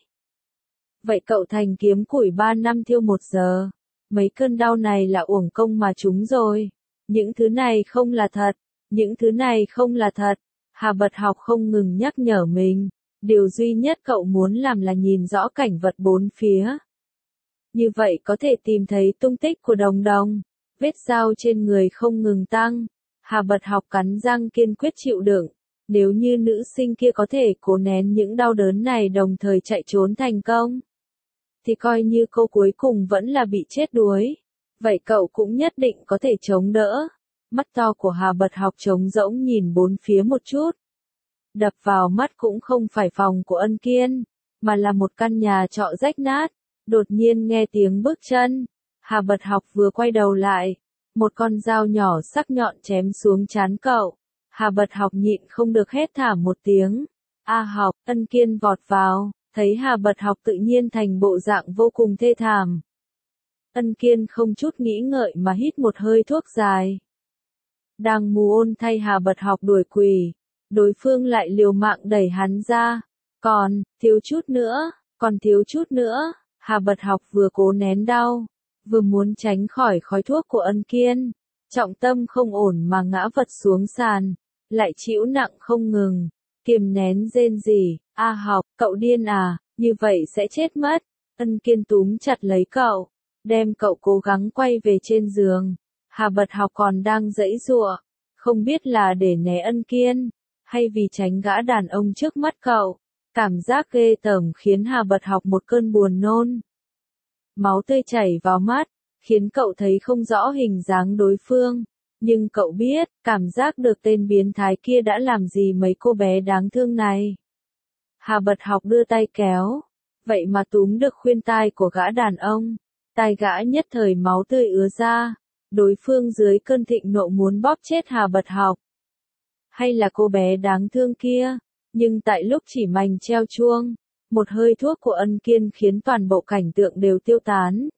Vậy cậu thành kiếm củi ba năm thiêu một giờ. Mấy cơn đau này là uổng công mà chúng rồi. Những thứ này không là thật. Những thứ này không là thật. Hà Bật học không ngừng nhắc nhở mình. Điều duy nhất cậu muốn làm là nhìn rõ cảnh vật bốn phía. Như vậy có thể tìm thấy tung tích của Đồng Đồng. Vết dao trên người không ngừng tăng. Hà Bật học cắn răng kiên quyết chịu đựng. Nếu như nữ sinh kia có thể cố nén những đau đớn này đồng thời chạy trốn thành công, thì coi như cô cuối cùng vẫn là bị chết đuối. Vậy cậu cũng nhất định có thể chống đỡ. Mắt to của Hà Bật học trống rỗng nhìn bốn phía một chút. Đập vào mắt cũng không phải phòng của Ân Kiên, mà là một căn nhà trọ rách nát. Đột nhiên nghe tiếng bước chân. Hà Bật học vừa quay đầu lại. Một con dao nhỏ sắc nhọn chém xuống trán cậu. Hà Bật học nhịn không được hét thảm một tiếng. A học, Ân Kiên vọt vào, thấy Hà Bật học tự nhiên thành bộ dạng vô cùng thê thảm. Ân Kiên không chút nghĩ ngợi mà hít một hơi thuốc dài. Đang mù ôn thay Hà Bật học đuổi quỷ, đối phương lại liều mạng đẩy hắn ra. Còn, thiếu chút nữa, còn thiếu chút nữa, Hà Bật học vừa cố nén đau, vừa muốn tránh khỏi khói thuốc của Ân Kiên. Trọng tâm không ổn mà ngã vật xuống sàn, lại chịu nặng không ngừng, kiềm nén rên rỉ. A học, cậu điên à, như vậy sẽ chết mất. Ân Kiên túm chặt lấy cậu, đem cậu cố gắng quay về trên giường. Hà Bật học còn đang giãy giụa, không biết là để né Ân Kiên, hay vì tránh gã đàn ông trước mắt cậu. Cảm giác ghê tởm khiến Hà Bật học một cơn buồn nôn. Máu tươi chảy vào mắt, khiến cậu thấy không rõ hình dáng đối phương. Nhưng cậu biết, cảm giác được tên biến thái kia đã làm gì mấy cô bé đáng thương này. Hà Bật học đưa tay kéo, vậy mà túm được khuyên tai của gã đàn ông. Tai gã nhất thời máu tươi ứa ra, đối phương dưới cơn thịnh nộ muốn bóp chết Hà Bật học. Hay là cô bé đáng thương kia, nhưng tại lúc chỉ mành treo chuông, một hơi thuốc của Ân Kiên khiến toàn bộ cảnh tượng đều tiêu tán.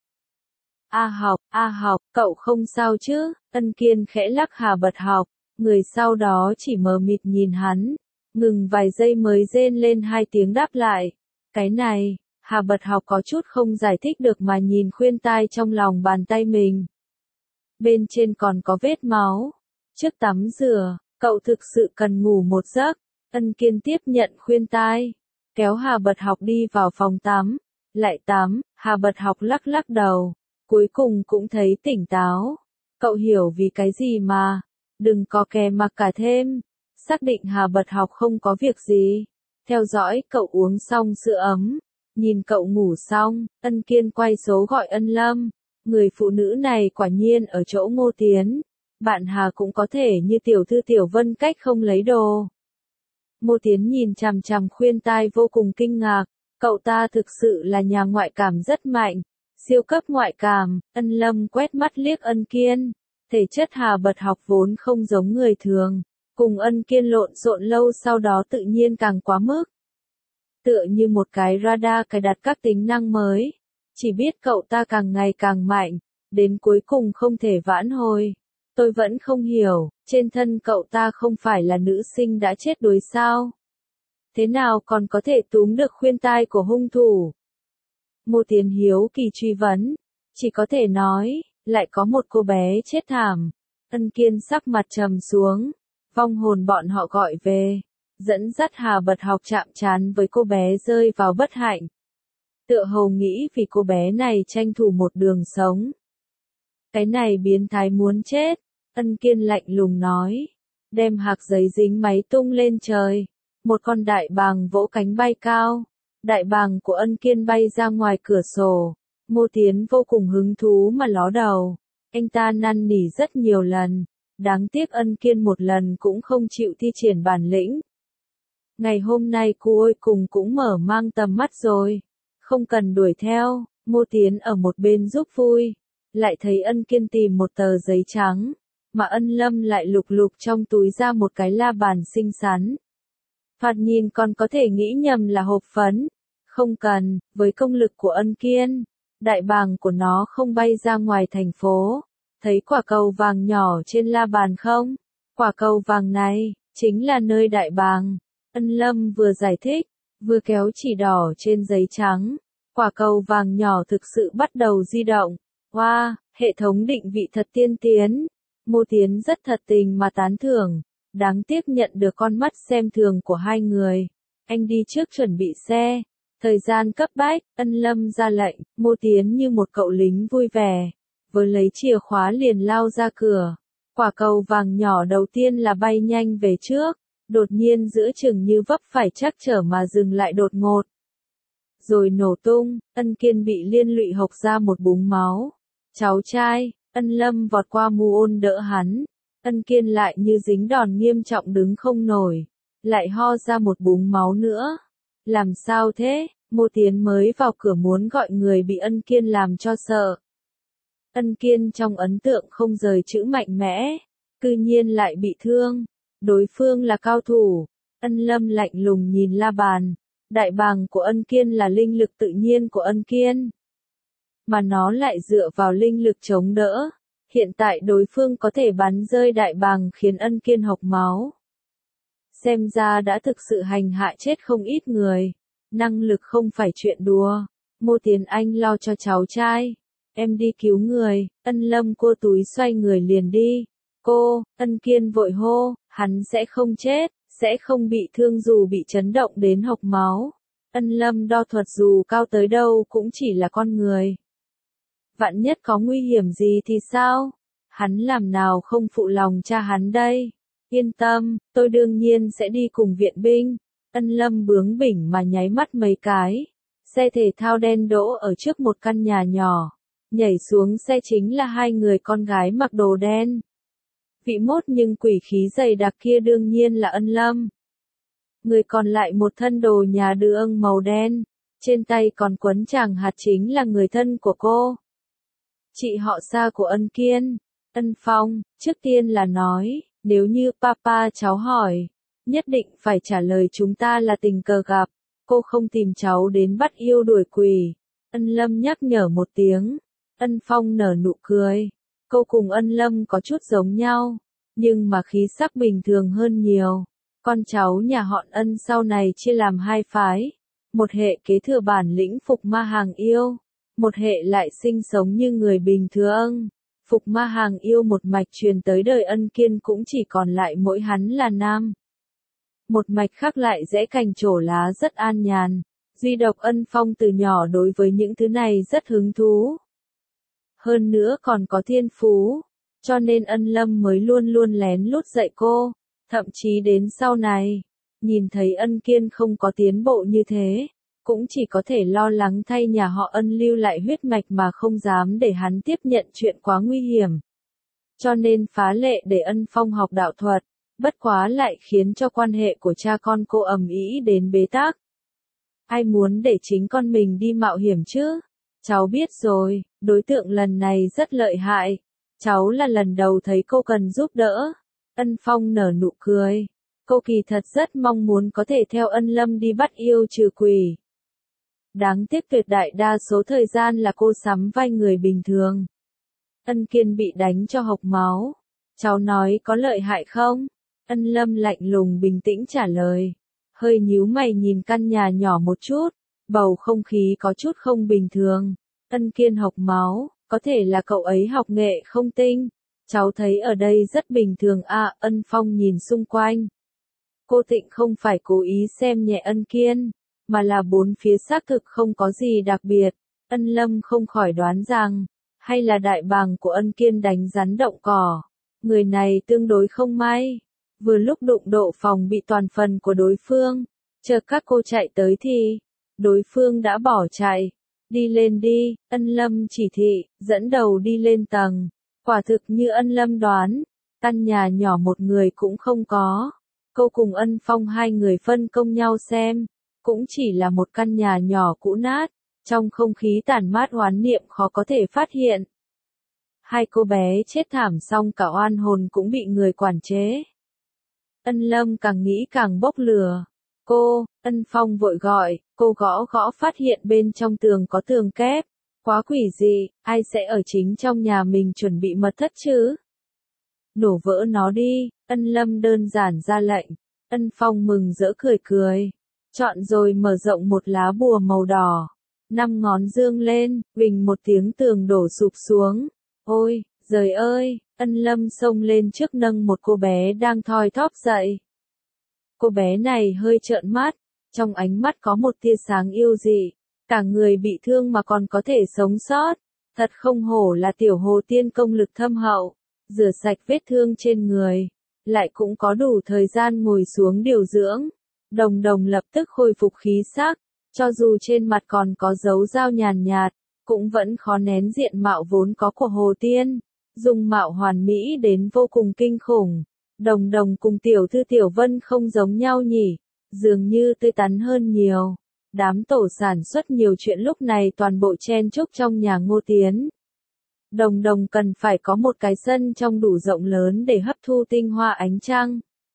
A học, A học, cậu không sao chứ? Ân Kiên khẽ lắc Hà Bật học, người sau đó chỉ mờ mịt nhìn hắn, ngừng vài giây mới rên lên hai tiếng đáp lại. Cái này, Hà Bật học có chút không giải thích được mà nhìn khuyên tai trong lòng bàn tay mình. Bên trên còn có vết máu. Trước tắm rửa, cậu thực sự cần ngủ một giấc. Ân Kiên tiếp nhận khuyên tai, kéo Hà Bật học đi vào phòng tắm. Lại tắm, Hà Bật học lắc lắc đầu. Cuối cùng cũng thấy tỉnh táo. Cậu hiểu vì cái gì mà. Đừng có kè mà cả thêm. Xác định Hà Bật học không có việc gì. Theo dõi cậu uống xong sữa ấm. Nhìn cậu ngủ xong, Ân Kiên quay số gọi Ân Lâm. Người phụ nữ này quả nhiên ở chỗ Ngô Tiến. Bạn Hà cũng có thể như tiểu thư Tiểu Vân cách không lấy đồ. Ngô Tiến nhìn chằm chằm khuyên tai vô cùng kinh ngạc, cậu ta thực sự là nhà ngoại cảm rất mạnh, siêu cấp ngoại cảm. Ân Lâm quét mắt liếc Ân Kiên, thể chất Hà Bật Học vốn không giống người thường, cùng Ân Kiên lộn xộn lâu sau đó tự nhiên càng quá mức. Tựa như một cái radar cài đặt các tính năng mới, chỉ biết cậu ta càng ngày càng mạnh, đến cuối cùng không thể vãn hồi. Tôi vẫn không hiểu, trên thân cậu ta không phải là nữ sinh đã chết đuối sao? Thế nào còn có thể túm được khuyên tai của hung thủ? Ngô Tiến hiếu kỳ truy vấn, chỉ có thể nói, lại có một cô bé chết thảm. Ân Kiên sắc mặt trầm xuống, vong hồn bọn họ gọi về, dẫn dắt Hà Bật Học chạm trán với cô bé rơi vào bất hạnh. Tựa hồ nghĩ vì cô bé này tranh thủ một đường sống. Cái này biến thái muốn chết, Ân Kiên lạnh lùng nói, đem hạc giấy dính máy tung lên trời. Một con đại bàng vỗ cánh bay cao, đại bàng của Ân Kiên bay ra ngoài cửa sổ. Ngô Tiến vô cùng hứng thú mà ló đầu, anh ta năn nỉ rất nhiều lần, đáng tiếc Ân Kiên một lần cũng không chịu thi triển bản lĩnh. Ngày hôm nay cô ôi cùng cũng mở mang tầm mắt rồi, không cần đuổi theo. Ngô Tiến ở một bên giúp vui, lại thấy Ân Kiên tìm một tờ giấy trắng, mà Ân Lâm lại lục lục trong túi ra một cái la bàn xinh xắn. Thoạt nhìn còn có thể nghĩ nhầm là hộp phấn. Không cần, với công lực của Ân Kiên, đại bàng của nó không bay ra ngoài thành phố. Thấy quả cầu vàng nhỏ trên la bàn không? Quả cầu vàng này, chính là nơi đại bàng. Ân Lâm vừa giải thích, vừa kéo chỉ đỏ trên giấy trắng. Quả cầu vàng nhỏ thực sự bắt đầu di động. Wow, hệ thống định vị thật tiên tiến. Ngô Tiến rất thật tình mà tán thưởng. Đáng tiếc nhận được con mắt xem thường của hai người. Anh đi trước chuẩn bị xe. Thời gian cấp bách, Ân Lâm ra lệnh, Ngô Tiến như một cậu lính vui vẻ. Vừa lấy chìa khóa liền lao ra cửa. Quả cầu vàng nhỏ đầu tiên là bay nhanh về trước. Đột nhiên giữa chừng như vấp phải trắc trở mà dừng lại đột ngột. Rồi nổ tung, Ân Kiên bị liên lụy hộc ra một búng máu. Cháu trai, Ân Lâm vọt qua Mu Ôn đỡ hắn. Ân Kiên lại như dính đòn nghiêm trọng đứng không nổi, lại ho ra một búng máu nữa. Làm sao thế? Ngô Tiến mới vào cửa muốn gọi người bị Ân Kiên làm cho sợ. Ân Kiên trong ấn tượng không rời chữ mạnh mẽ, cư nhiên lại bị thương. Đối phương là cao thủ. Ân Lâm lạnh lùng nhìn la bàn. Đại bàng của Ân Kiên là linh lực tự nhiên của Ân Kiên, mà nó lại dựa vào linh lực chống đỡ. Hiện tại đối phương có thể bắn rơi đại bàng khiến Ân Kiên hộc máu. Xem ra đã thực sự hành hạ chết không ít người. Năng lực không phải chuyện đùa. Ngô Tiến anh lo cho cháu trai. Em đi cứu người. Ân Lâm cô túi xoay người liền đi. Cô, Ân Kiên vội hô, hắn sẽ không chết, sẽ không bị thương dù bị chấn động đến hộc máu. Ân Lâm đo thuật dù cao tới đâu cũng chỉ là con người. Vạn nhất có nguy hiểm gì thì sao? Hắn làm nào không phụ lòng cha hắn đây? Yên tâm, tôi đương nhiên sẽ đi cùng viện binh. Ân Lâm bướng bỉnh mà nháy mắt mấy cái. Xe thể thao đen đỗ ở trước một căn nhà nhỏ. Nhảy xuống xe chính là hai người con gái mặc đồ đen. Vị mốt nhưng quỷ khí dày đặc kia đương nhiên là Ân Lâm. Người còn lại một thân đồ nhà đường màu đen. Trên tay còn quấn chàng hạt chính là người thân của cô. Chị họ xa của Ân Kiên. Ân Phong, trước tiên là nói, nếu như papa cháu hỏi, nhất định phải trả lời chúng ta là tình cờ gặp, cô không tìm cháu đến bắt yêu đuổi quỷ. Ân Lâm nhắc nhở một tiếng. Ân Phong nở nụ cười. Cô cùng Ân Lâm có chút giống nhau, nhưng mà khí sắc bình thường hơn nhiều. Con cháu nhà họ Ân sau này chia làm hai phái. Một hệ kế thừa bản lĩnh phục ma hàng yêu. Một hệ lại sinh sống như người bình thường. Phục ma hàng yêu một mạch truyền tới đời Ân Kiên cũng chỉ còn lại mỗi hắn là nam. Một mạch khác lại rẽ cành trổ lá rất an nhàn. Duy độc Ân Phong từ nhỏ đối với những thứ này rất hứng thú. Hơn nữa còn có thiên phú. Cho nên Ân Lâm mới luôn luôn lén lút dạy cô. Thậm chí đến sau này, nhìn thấy Ân Kiên không có tiến bộ như thế, cũng chỉ có thể lo lắng thay nhà họ Ân lưu lại huyết mạch mà không dám để hắn tiếp nhận chuyện quá nguy hiểm. Cho nên phá lệ để Ân Phong học đạo thuật, bất quá lại khiến cho quan hệ của cha con cô ầm ĩ đến bế tắc. Ai muốn để chính con mình đi mạo hiểm chứ? Cháu biết rồi, đối tượng lần này rất lợi hại. Cháu là lần đầu thấy cô cần giúp đỡ. Ân Phong nở nụ cười. Cô kỳ thật rất mong muốn có thể theo Ân Lâm đi bắt yêu trừ quỷ. Đáng tiếc tuyệt đại đa số thời gian là cô sắm vai người bình thường. Ân Kiên bị đánh cho hộc máu. Cháu nói có lợi hại không? Ân Lâm lạnh lùng bình tĩnh trả lời. Hơi nhíu mày nhìn căn nhà nhỏ một chút. Bầu không khí có chút không bình thường. Ân Kiên hộc máu, có thể là cậu ấy học nghệ không tinh. Cháu thấy ở đây rất bình thường à, Ân Phong nhìn xung quanh. Cô Tịnh không phải cố ý xem nhẹ Ân Kiên, mà là bốn phía xác thực không có gì đặc biệt. Ân Lâm không khỏi đoán rằng, hay là đại bàng của Ân Kiên đánh rắn động cỏ. Người này tương đối không may. Vừa lúc đụng độ phòng bị toàn phần của đối phương, chờ các cô chạy tới thì, đối phương đã bỏ chạy. Đi lên đi, Ân Lâm chỉ thị, dẫn đầu đi lên tầng. Quả thực như Ân Lâm đoán, căn nhà nhỏ một người cũng không có. Cô cùng Ân Phong hai người phân công nhau xem, cũng chỉ là một căn nhà nhỏ cũ nát, trong không khí tản mát oán niệm khó có thể phát hiện. Hai cô bé chết thảm xong cả oan hồn cũng bị người quản chế. Ân Lâm càng nghĩ càng bốc lửa. Cô, Ân Phong vội gọi, cô gõ gõ phát hiện bên trong tường có tường kép. Quá quỷ dị, ai sẽ ở chính trong nhà mình chuẩn bị mật thất chứ? Nổ vỡ nó đi, Ân Lâm đơn giản ra lệnh. Ân Phong mừng rỡ cười cười. Chọn rồi mở rộng một lá bùa màu đỏ. Năm ngón dương lên, bình một tiếng tường đổ sụp xuống. Ôi, giời ơi, Ân Lâm xông lên trước nâng một cô bé đang thoi thóp dậy. Cô bé này hơi trợn mắt, trong ánh mắt có một tia sáng yêu dị. Cả người bị thương mà còn có thể sống sót. Thật không hổ là tiểu hồ tiên công lực thâm hậu. Rửa sạch vết thương trên người. Lại cũng có đủ thời gian ngồi xuống điều dưỡng. Đồng đồng lập tức khôi phục khí sắc. Cho dù trên mặt còn có dấu dao nhàn nhạt, cũng vẫn khó nén diện mạo vốn có của hồ tiên. Dung mạo hoàn mỹ đến vô cùng kinh khủng. Đồng đồng cùng tiểu thư Tiểu Vân không giống nhau nhỉ. Dường như tươi tắn hơn nhiều. Đám tổ sản xuất nhiều chuyện lúc này toàn bộ chen chúc trong nhà Ngô Tiến. Đồng đồng cần phải có một cái sân trong đủ rộng lớn để hấp thu tinh hoa ánh trăng.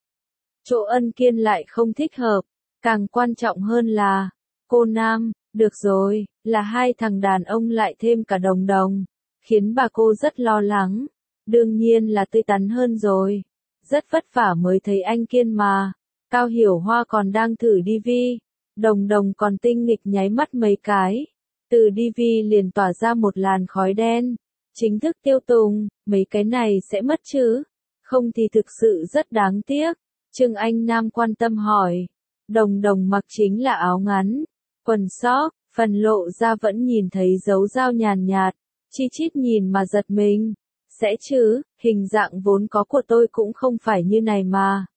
Chỗ Ân Kiên lại không thích hợp. Càng quan trọng hơn là, cô Nam, được rồi, là hai thằng đàn ông lại thêm cả đồng đồng. Khiến bà cô rất lo lắng. Đương nhiên là tươi tắn hơn rồi. Rất vất vả mới thấy anh Kiên mà. Cao Hiểu Hoa còn đang thử đi vi. Đồng đồng còn tinh nghịch nháy mắt mấy cái. Từ đi vi liền tỏa ra một làn khói đen. Chính thức tiêu tùng, mấy cái này sẽ mất chứ? Không thì thực sự rất đáng tiếc. Trương Anh Nam quan tâm hỏi. Đồng đồng mặc chính là áo ngắn, quần sóc, phần lộ ra vẫn nhìn thấy dấu dao nhàn nhạt. Chi chít nhìn mà giật mình. Sẽ chứ, hình dạng vốn có của tôi cũng không phải như này mà.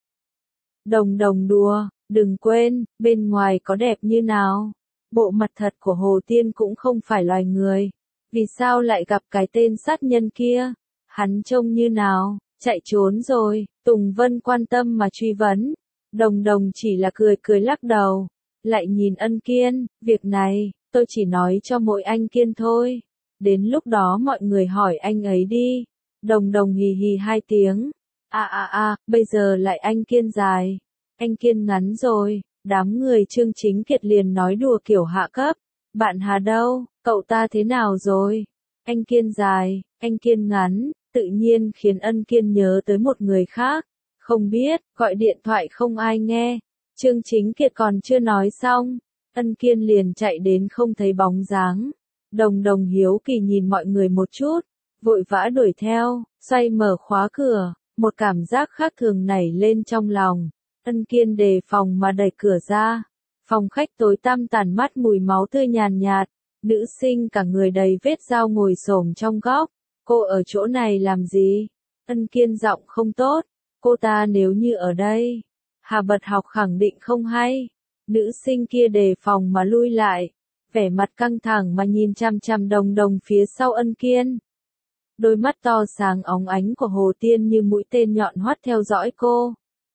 Đồng đồng đùa. Đừng quên, bên ngoài có đẹp như nào. Bộ mặt thật của Hồ Tiên cũng không phải loài người. Vì sao lại gặp cái tên sát nhân kia? Hắn trông như nào? Chạy trốn rồi. Tùng Vân quan tâm mà truy vấn. Đồng đồng chỉ là cười cười lắc đầu. Lại nhìn Ân Kiên, việc này, tôi chỉ nói cho mỗi anh Kiên thôi. Đến lúc đó mọi người hỏi anh ấy đi. Đồng đồng hì hì hai tiếng. À à à, bây giờ lại anh Kiên dài. Anh Kiên ngắn rồi, đám người Trương Chính Kiệt liền nói đùa kiểu hạ cấp. Bạn Hà đâu, cậu ta thế nào rồi? Anh Kiên dài, anh Kiên ngắn, tự nhiên khiến Ân Kiên nhớ tới một người khác. Không biết, gọi điện thoại không ai nghe. Trương Chính Kiệt còn chưa nói xong. Ân Kiên liền chạy đến không thấy bóng dáng. Đồng đồng hiếu kỳ nhìn mọi người một chút. Vội vã đuổi theo, xoay mở khóa cửa. Một cảm giác khác thường nảy lên trong lòng. Ân Kiên đề phòng mà đẩy cửa ra. Phòng khách tối tăm tàn mát mùi máu tươi nhàn nhạt. Nữ sinh cả người đầy vết dao ngồi xổm trong góc. Cô ở chỗ này làm gì? Ân Kiên giọng không tốt. Cô ta nếu như ở đây. Hà Bật Học khẳng định không hay. Nữ sinh kia đề phòng mà lui lại. Vẻ mặt căng thẳng mà nhìn chằm chằm đồng đồng phía sau Ân Kiên. Đôi mắt to sáng óng ánh của Hồ Tiên như mũi tên nhọn hoắt theo dõi cô.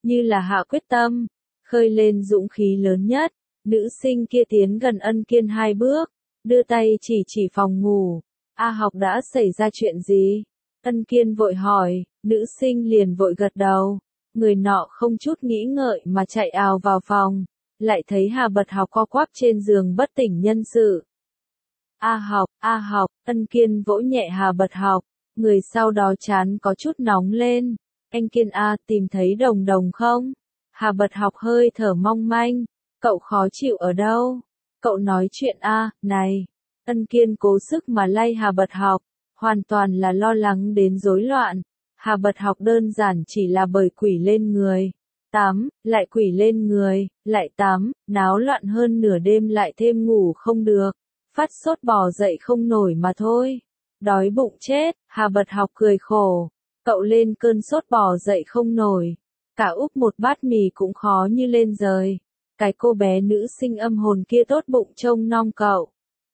như là hạ quyết tâm, khơi lên dũng khí lớn nhất. Nữ sinh kia tiến gần Ân Kiên hai bước, đưa tay chỉ chỉ phòng ngủ. A Học đã xảy ra chuyện gì? Ân Kiên vội hỏi, nữ sinh liền vội gật đầu. Người nọ không chút nghĩ ngợi mà chạy ào vào phòng, lại thấy Hà Bật Học co quắp trên giường bất tỉnh nhân sự. A Học, A Học, Ân Kiên vỗ nhẹ Hà Bật Học, người sau đó chán có chút nóng lên. Anh Kiên A, tìm thấy Đồng Đồng không? Hà Bật Học hơi thở mong manh, cậu khó chịu ở đâu? Cậu nói chuyện A, này. Ân Kiên cố sức mà lay Hà Bật Học, hoàn toàn là lo lắng đến rối loạn. Hà Bật Học đơn giản chỉ là bởi quỷ lên người. Tắm, lại quỷ lên người, lại tắm, náo loạn hơn nửa đêm lại thêm ngủ không được. Phát sốt bò dậy không nổi mà thôi. Đói bụng chết, Hà Bật Học cười khổ. Cậu lên cơn sốt bò dậy không nổi. Cả úp một bát mì cũng khó như lên rời. Cái cô bé nữ sinh âm hồn kia tốt bụng trông nom cậu.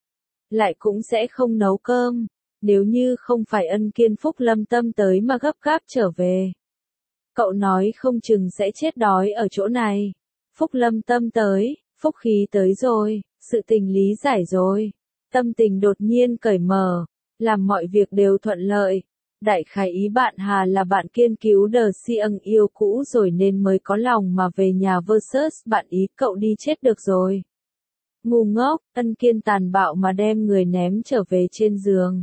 Lại cũng sẽ không nấu cơm. Nếu như không phải Ân Kiên Phúc Lâm Tâm tới mà gấp gáp trở về. Cậu nói không chừng sẽ chết đói ở chỗ này. Phúc Lâm Tâm tới, phúc khí tới rồi, sự tình lý giải rồi. Tâm tình đột nhiên cởi mở, làm mọi việc đều thuận lợi. Đại khái ý bạn Hà là bạn Kiên cứu đờ si ân yêu cũ rồi nên mới có lòng mà về nhà versus bạn ý cậu đi chết được rồi. Ngu ngốc, Ân Kiên tàn bạo mà đem người ném trở về trên giường.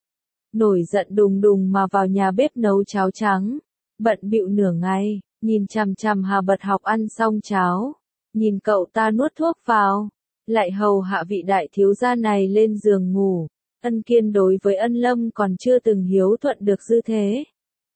Nổi giận đùng đùng mà vào nhà bếp nấu cháo trắng. Bận bịu nửa ngày, nhìn chằm chằm Hà Bật Học ăn xong cháo. Nhìn cậu ta nuốt thuốc vào. Lại hầu hạ vị đại thiếu gia này lên giường ngủ. Ân Kiên đối với Ân Lâm còn chưa từng hiếu thuận được dư thế.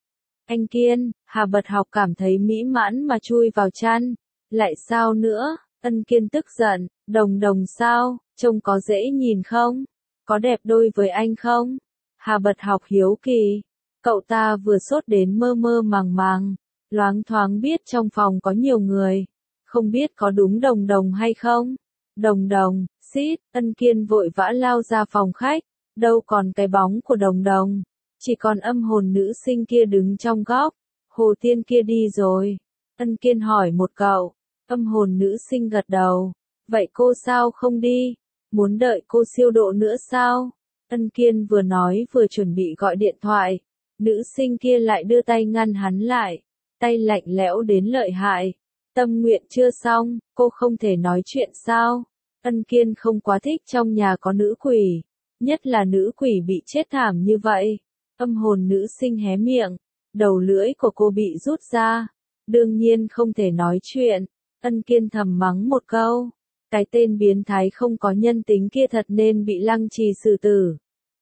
Anh Kiên, Hà Bật Học cảm thấy mỹ mãn mà chui vào chăn. Lại sao nữa? Ân Kiên tức giận, Đồng Đồng sao, trông có dễ nhìn không? Có đẹp đôi với anh không? Hà Bật Học hiếu kỳ. Cậu ta vừa sốt đến mơ mơ màng màng, loáng thoáng biết trong phòng có nhiều người. Không biết có đúng Đồng Đồng hay không? Đồng Đồng, xít, Ân Kiên vội vã lao ra phòng khách. Đâu còn cái bóng của Đồng Đồng. Chỉ còn âm hồn nữ sinh kia đứng trong góc. Hồ Tiên kia đi rồi. Ân Kiên hỏi một cậu. Âm hồn nữ sinh gật đầu. Vậy cô sao không đi? Muốn đợi cô siêu độ nữa sao? Ân Kiên vừa nói vừa chuẩn bị gọi điện thoại. Nữ sinh kia lại đưa tay ngăn hắn lại. Tay lạnh lẽo đến lợi hại. Tâm nguyện chưa xong, cô không thể nói chuyện sao? Ân Kiên không quá thích trong nhà có nữ quỷ. Nhất là nữ quỷ bị chết thảm như vậy. Âm hồn nữ sinh hé miệng. Đầu lưỡi của cô bị rút ra. Đương nhiên không thể nói chuyện. Ân Kiên thầm mắng một câu. Cái tên biến thái không có nhân tính kia thật nên bị lăng trì xử tử.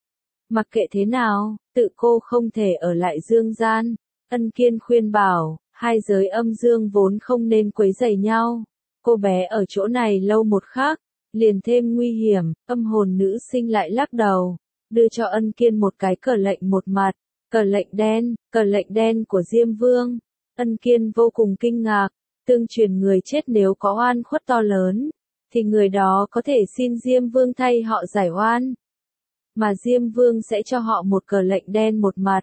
Mặc kệ thế nào, tự cô không thể ở lại dương gian. Ân Kiên khuyên bảo, hai giới âm dương vốn không nên quấy rầy nhau. Cô bé ở chỗ này lâu một khắc, liền thêm nguy hiểm. Âm hồn nữ sinh lại lắc đầu, đưa cho Ân Kiên một cái cờ lệnh một mặt. Cờ lệnh đen, cờ lệnh đen của Diêm Vương. Ân Kiên vô cùng kinh ngạc. Tương truyền người chết nếu có oan khuất to lớn, thì người đó có thể xin Diêm Vương thay họ giải oan. Mà Diêm Vương sẽ cho họ một cờ lệnh đen một mặt.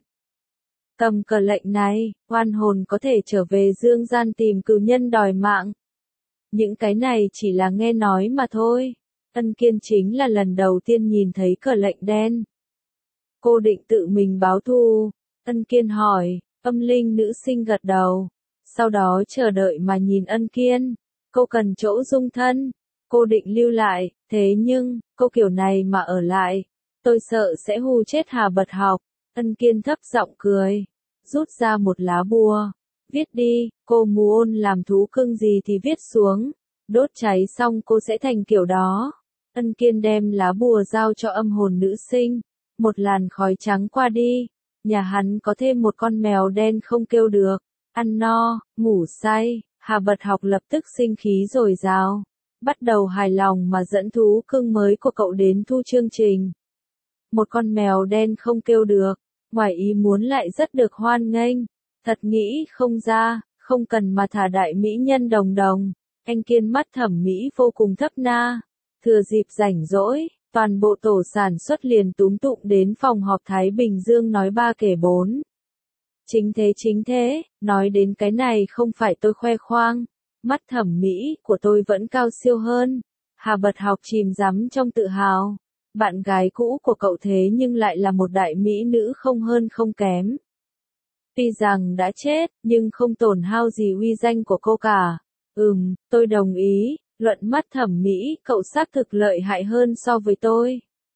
Cầm cờ lệnh này, oan hồn có thể trở về dương gian tìm cừu nhân đòi mạng. Những cái này chỉ là nghe nói mà thôi. Ân Kiên chính là lần đầu tiên nhìn thấy cờ lệnh đen. Cô định tự mình báo thù. Ân Kiên hỏi, âm linh nữ sinh gật đầu. Sau đó chờ đợi mà nhìn Ân Kiên. Cô cần chỗ dung thân. Cô định lưu lại, thế nhưng, cô kiểu này mà ở lại. Tôi sợ sẽ hù chết Hà Bật Học. Ân Kiên thấp giọng cười. Rút ra một lá bùa. Viết đi, cô muốn làm thú cưng gì thì viết xuống. Đốt cháy xong cô sẽ thành kiểu đó. Ân Kiên đem lá bùa giao cho âm hồn nữ sinh. Một làn khói trắng qua đi. Nhà hắn có thêm một con mèo đen không kêu được. Ăn no, ngủ say, Hà Bật Học lập tức sinh khí dồi dào. Bắt đầu hài lòng mà dẫn thú cưng mới của cậu đến thu chương trình. Một con mèo đen không kêu được, ngoài ý muốn lại rất được hoan nghênh. Thật nghĩ không ra, không cần mà thả đại mỹ nhân Đồng Đồng. Anh Kiên mắt thẩm mỹ vô cùng thấp na. Thừa dịp rảnh rỗi, toàn bộ tổ sản xuất liền túm tụm đến phòng họp Thái Bình Dương nói ba kể bốn. Chính thế chính thế, nói đến cái này không phải tôi khoe khoang, mắt thẩm mỹ của tôi vẫn cao siêu hơn. Hà Bật Học chìm đắm trong tự hào. Bạn gái cũ của cậu thế nhưng lại là một đại mỹ nữ không hơn không kém. Tuy rằng đã chết, nhưng không tổn hao gì uy danh của cô cả. Ừm, tôi đồng ý, luận mắt thẩm mỹ, cậu xác thực lợi hại hơn so với tôi.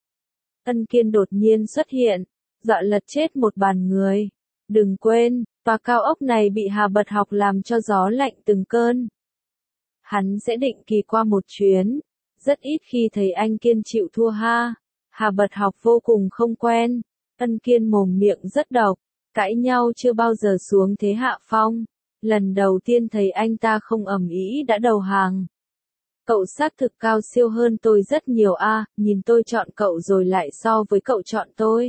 Ân Kiên đột nhiên xuất hiện, dọa lật chết một bàn người. Đừng quên, tòa cao ốc này bị Hà Bật Học làm cho gió lạnh từng cơn. Hắn sẽ định kỳ qua một chuyến. Rất ít khi thấy anh Kiên chịu thua ha. Hà Bật Học vô cùng không quen. Ân Kiên mồm miệng rất độc. Cãi nhau chưa bao giờ xuống thế hạ phong. Lần đầu tiên thấy anh ta không ầm ĩ đã đầu hàng. Cậu xác thực cao siêu hơn tôi rất nhiều a, nhìn tôi chọn cậu rồi lại so với cậu chọn tôi.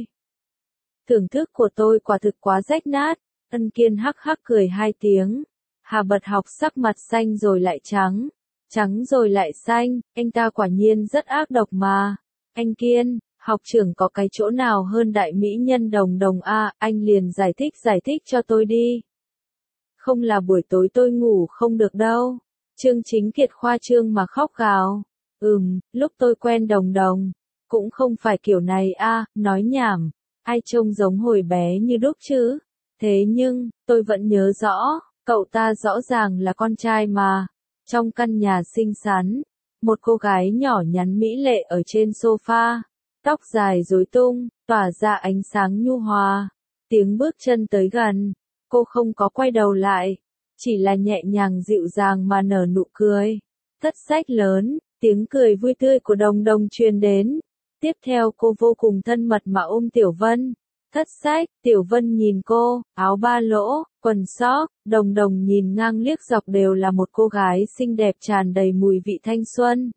Thưởng thức của tôi quả thực quá rách nát. Ân Kiên hắc hắc cười hai tiếng. Hà Bật Học sắc mặt xanh rồi lại trắng. Trắng rồi lại xanh, anh ta quả nhiên rất ác độc mà. Anh Kiên, học trưởng có cái chỗ nào hơn đại mỹ nhân Đồng Đồng a, anh liền giải thích giải thích cho tôi đi. Không là buổi tối tôi ngủ không được đâu. Trương Chính Kiệt khoa trương mà khóc gào. Ừm, lúc tôi quen Đồng Đồng, cũng không phải kiểu này a, nói nhảm, ai trông giống hồi bé như đúc chứ. Thế nhưng, tôi vẫn nhớ rõ, cậu ta rõ ràng là con trai mà. Trong căn nhà xinh xắn, một cô gái nhỏ nhắn mỹ lệ ở trên sofa, tóc dài rối tung, tỏa ra ánh sáng nhu hòa. Tiếng bước chân tới gần, cô không có quay đầu lại, chỉ là nhẹ nhàng dịu dàng mà nở nụ cười. Thất sách lớn, tiếng cười vui tươi của Đồng Đồng truyền đến. Tiếp theo cô vô cùng thân mật mà ôm Tiểu Vân. Thất sách, Tiểu Vân nhìn cô, áo ba lỗ, quần sóc, Đồng Đồng nhìn ngang liếc dọc đều là một cô gái xinh đẹp tràn đầy mùi vị thanh xuân.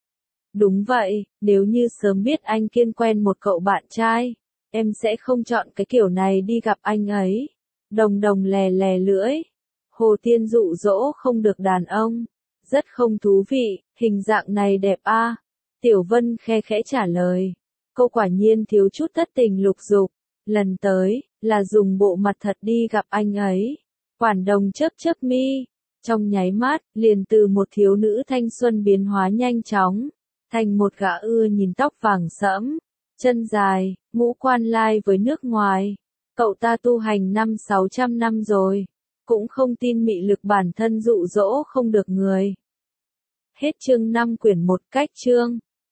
Đúng vậy, nếu như sớm biết anh Kiên quen một cậu bạn trai, em sẽ không chọn cái kiểu này đi gặp anh ấy. Đồng Đồng lè lè lưỡi. Hồ Tiên dụ dỗ không được đàn ông. Rất không thú vị, hình dạng này đẹp a. Tiểu Vân khe khẽ trả lời. Cô quả nhiên thiếu chút thất tình lục dục. Lần tới, là dùng bộ mặt thật đi gặp anh ấy. Quản Đồng chớp chớp mi. Trong nháy mắt, liền từ một thiếu nữ thanh xuân biến hóa nhanh chóng. Thành một gã ưa nhìn tóc vàng sẫm, chân dài, ngũ quan lai với nước ngoài. Cậu ta tu hành năm sáu trăm năm rồi. Cũng không tin mị lực bản thân dụ dỗ không được người. Hết chương năm quyển một cách chương.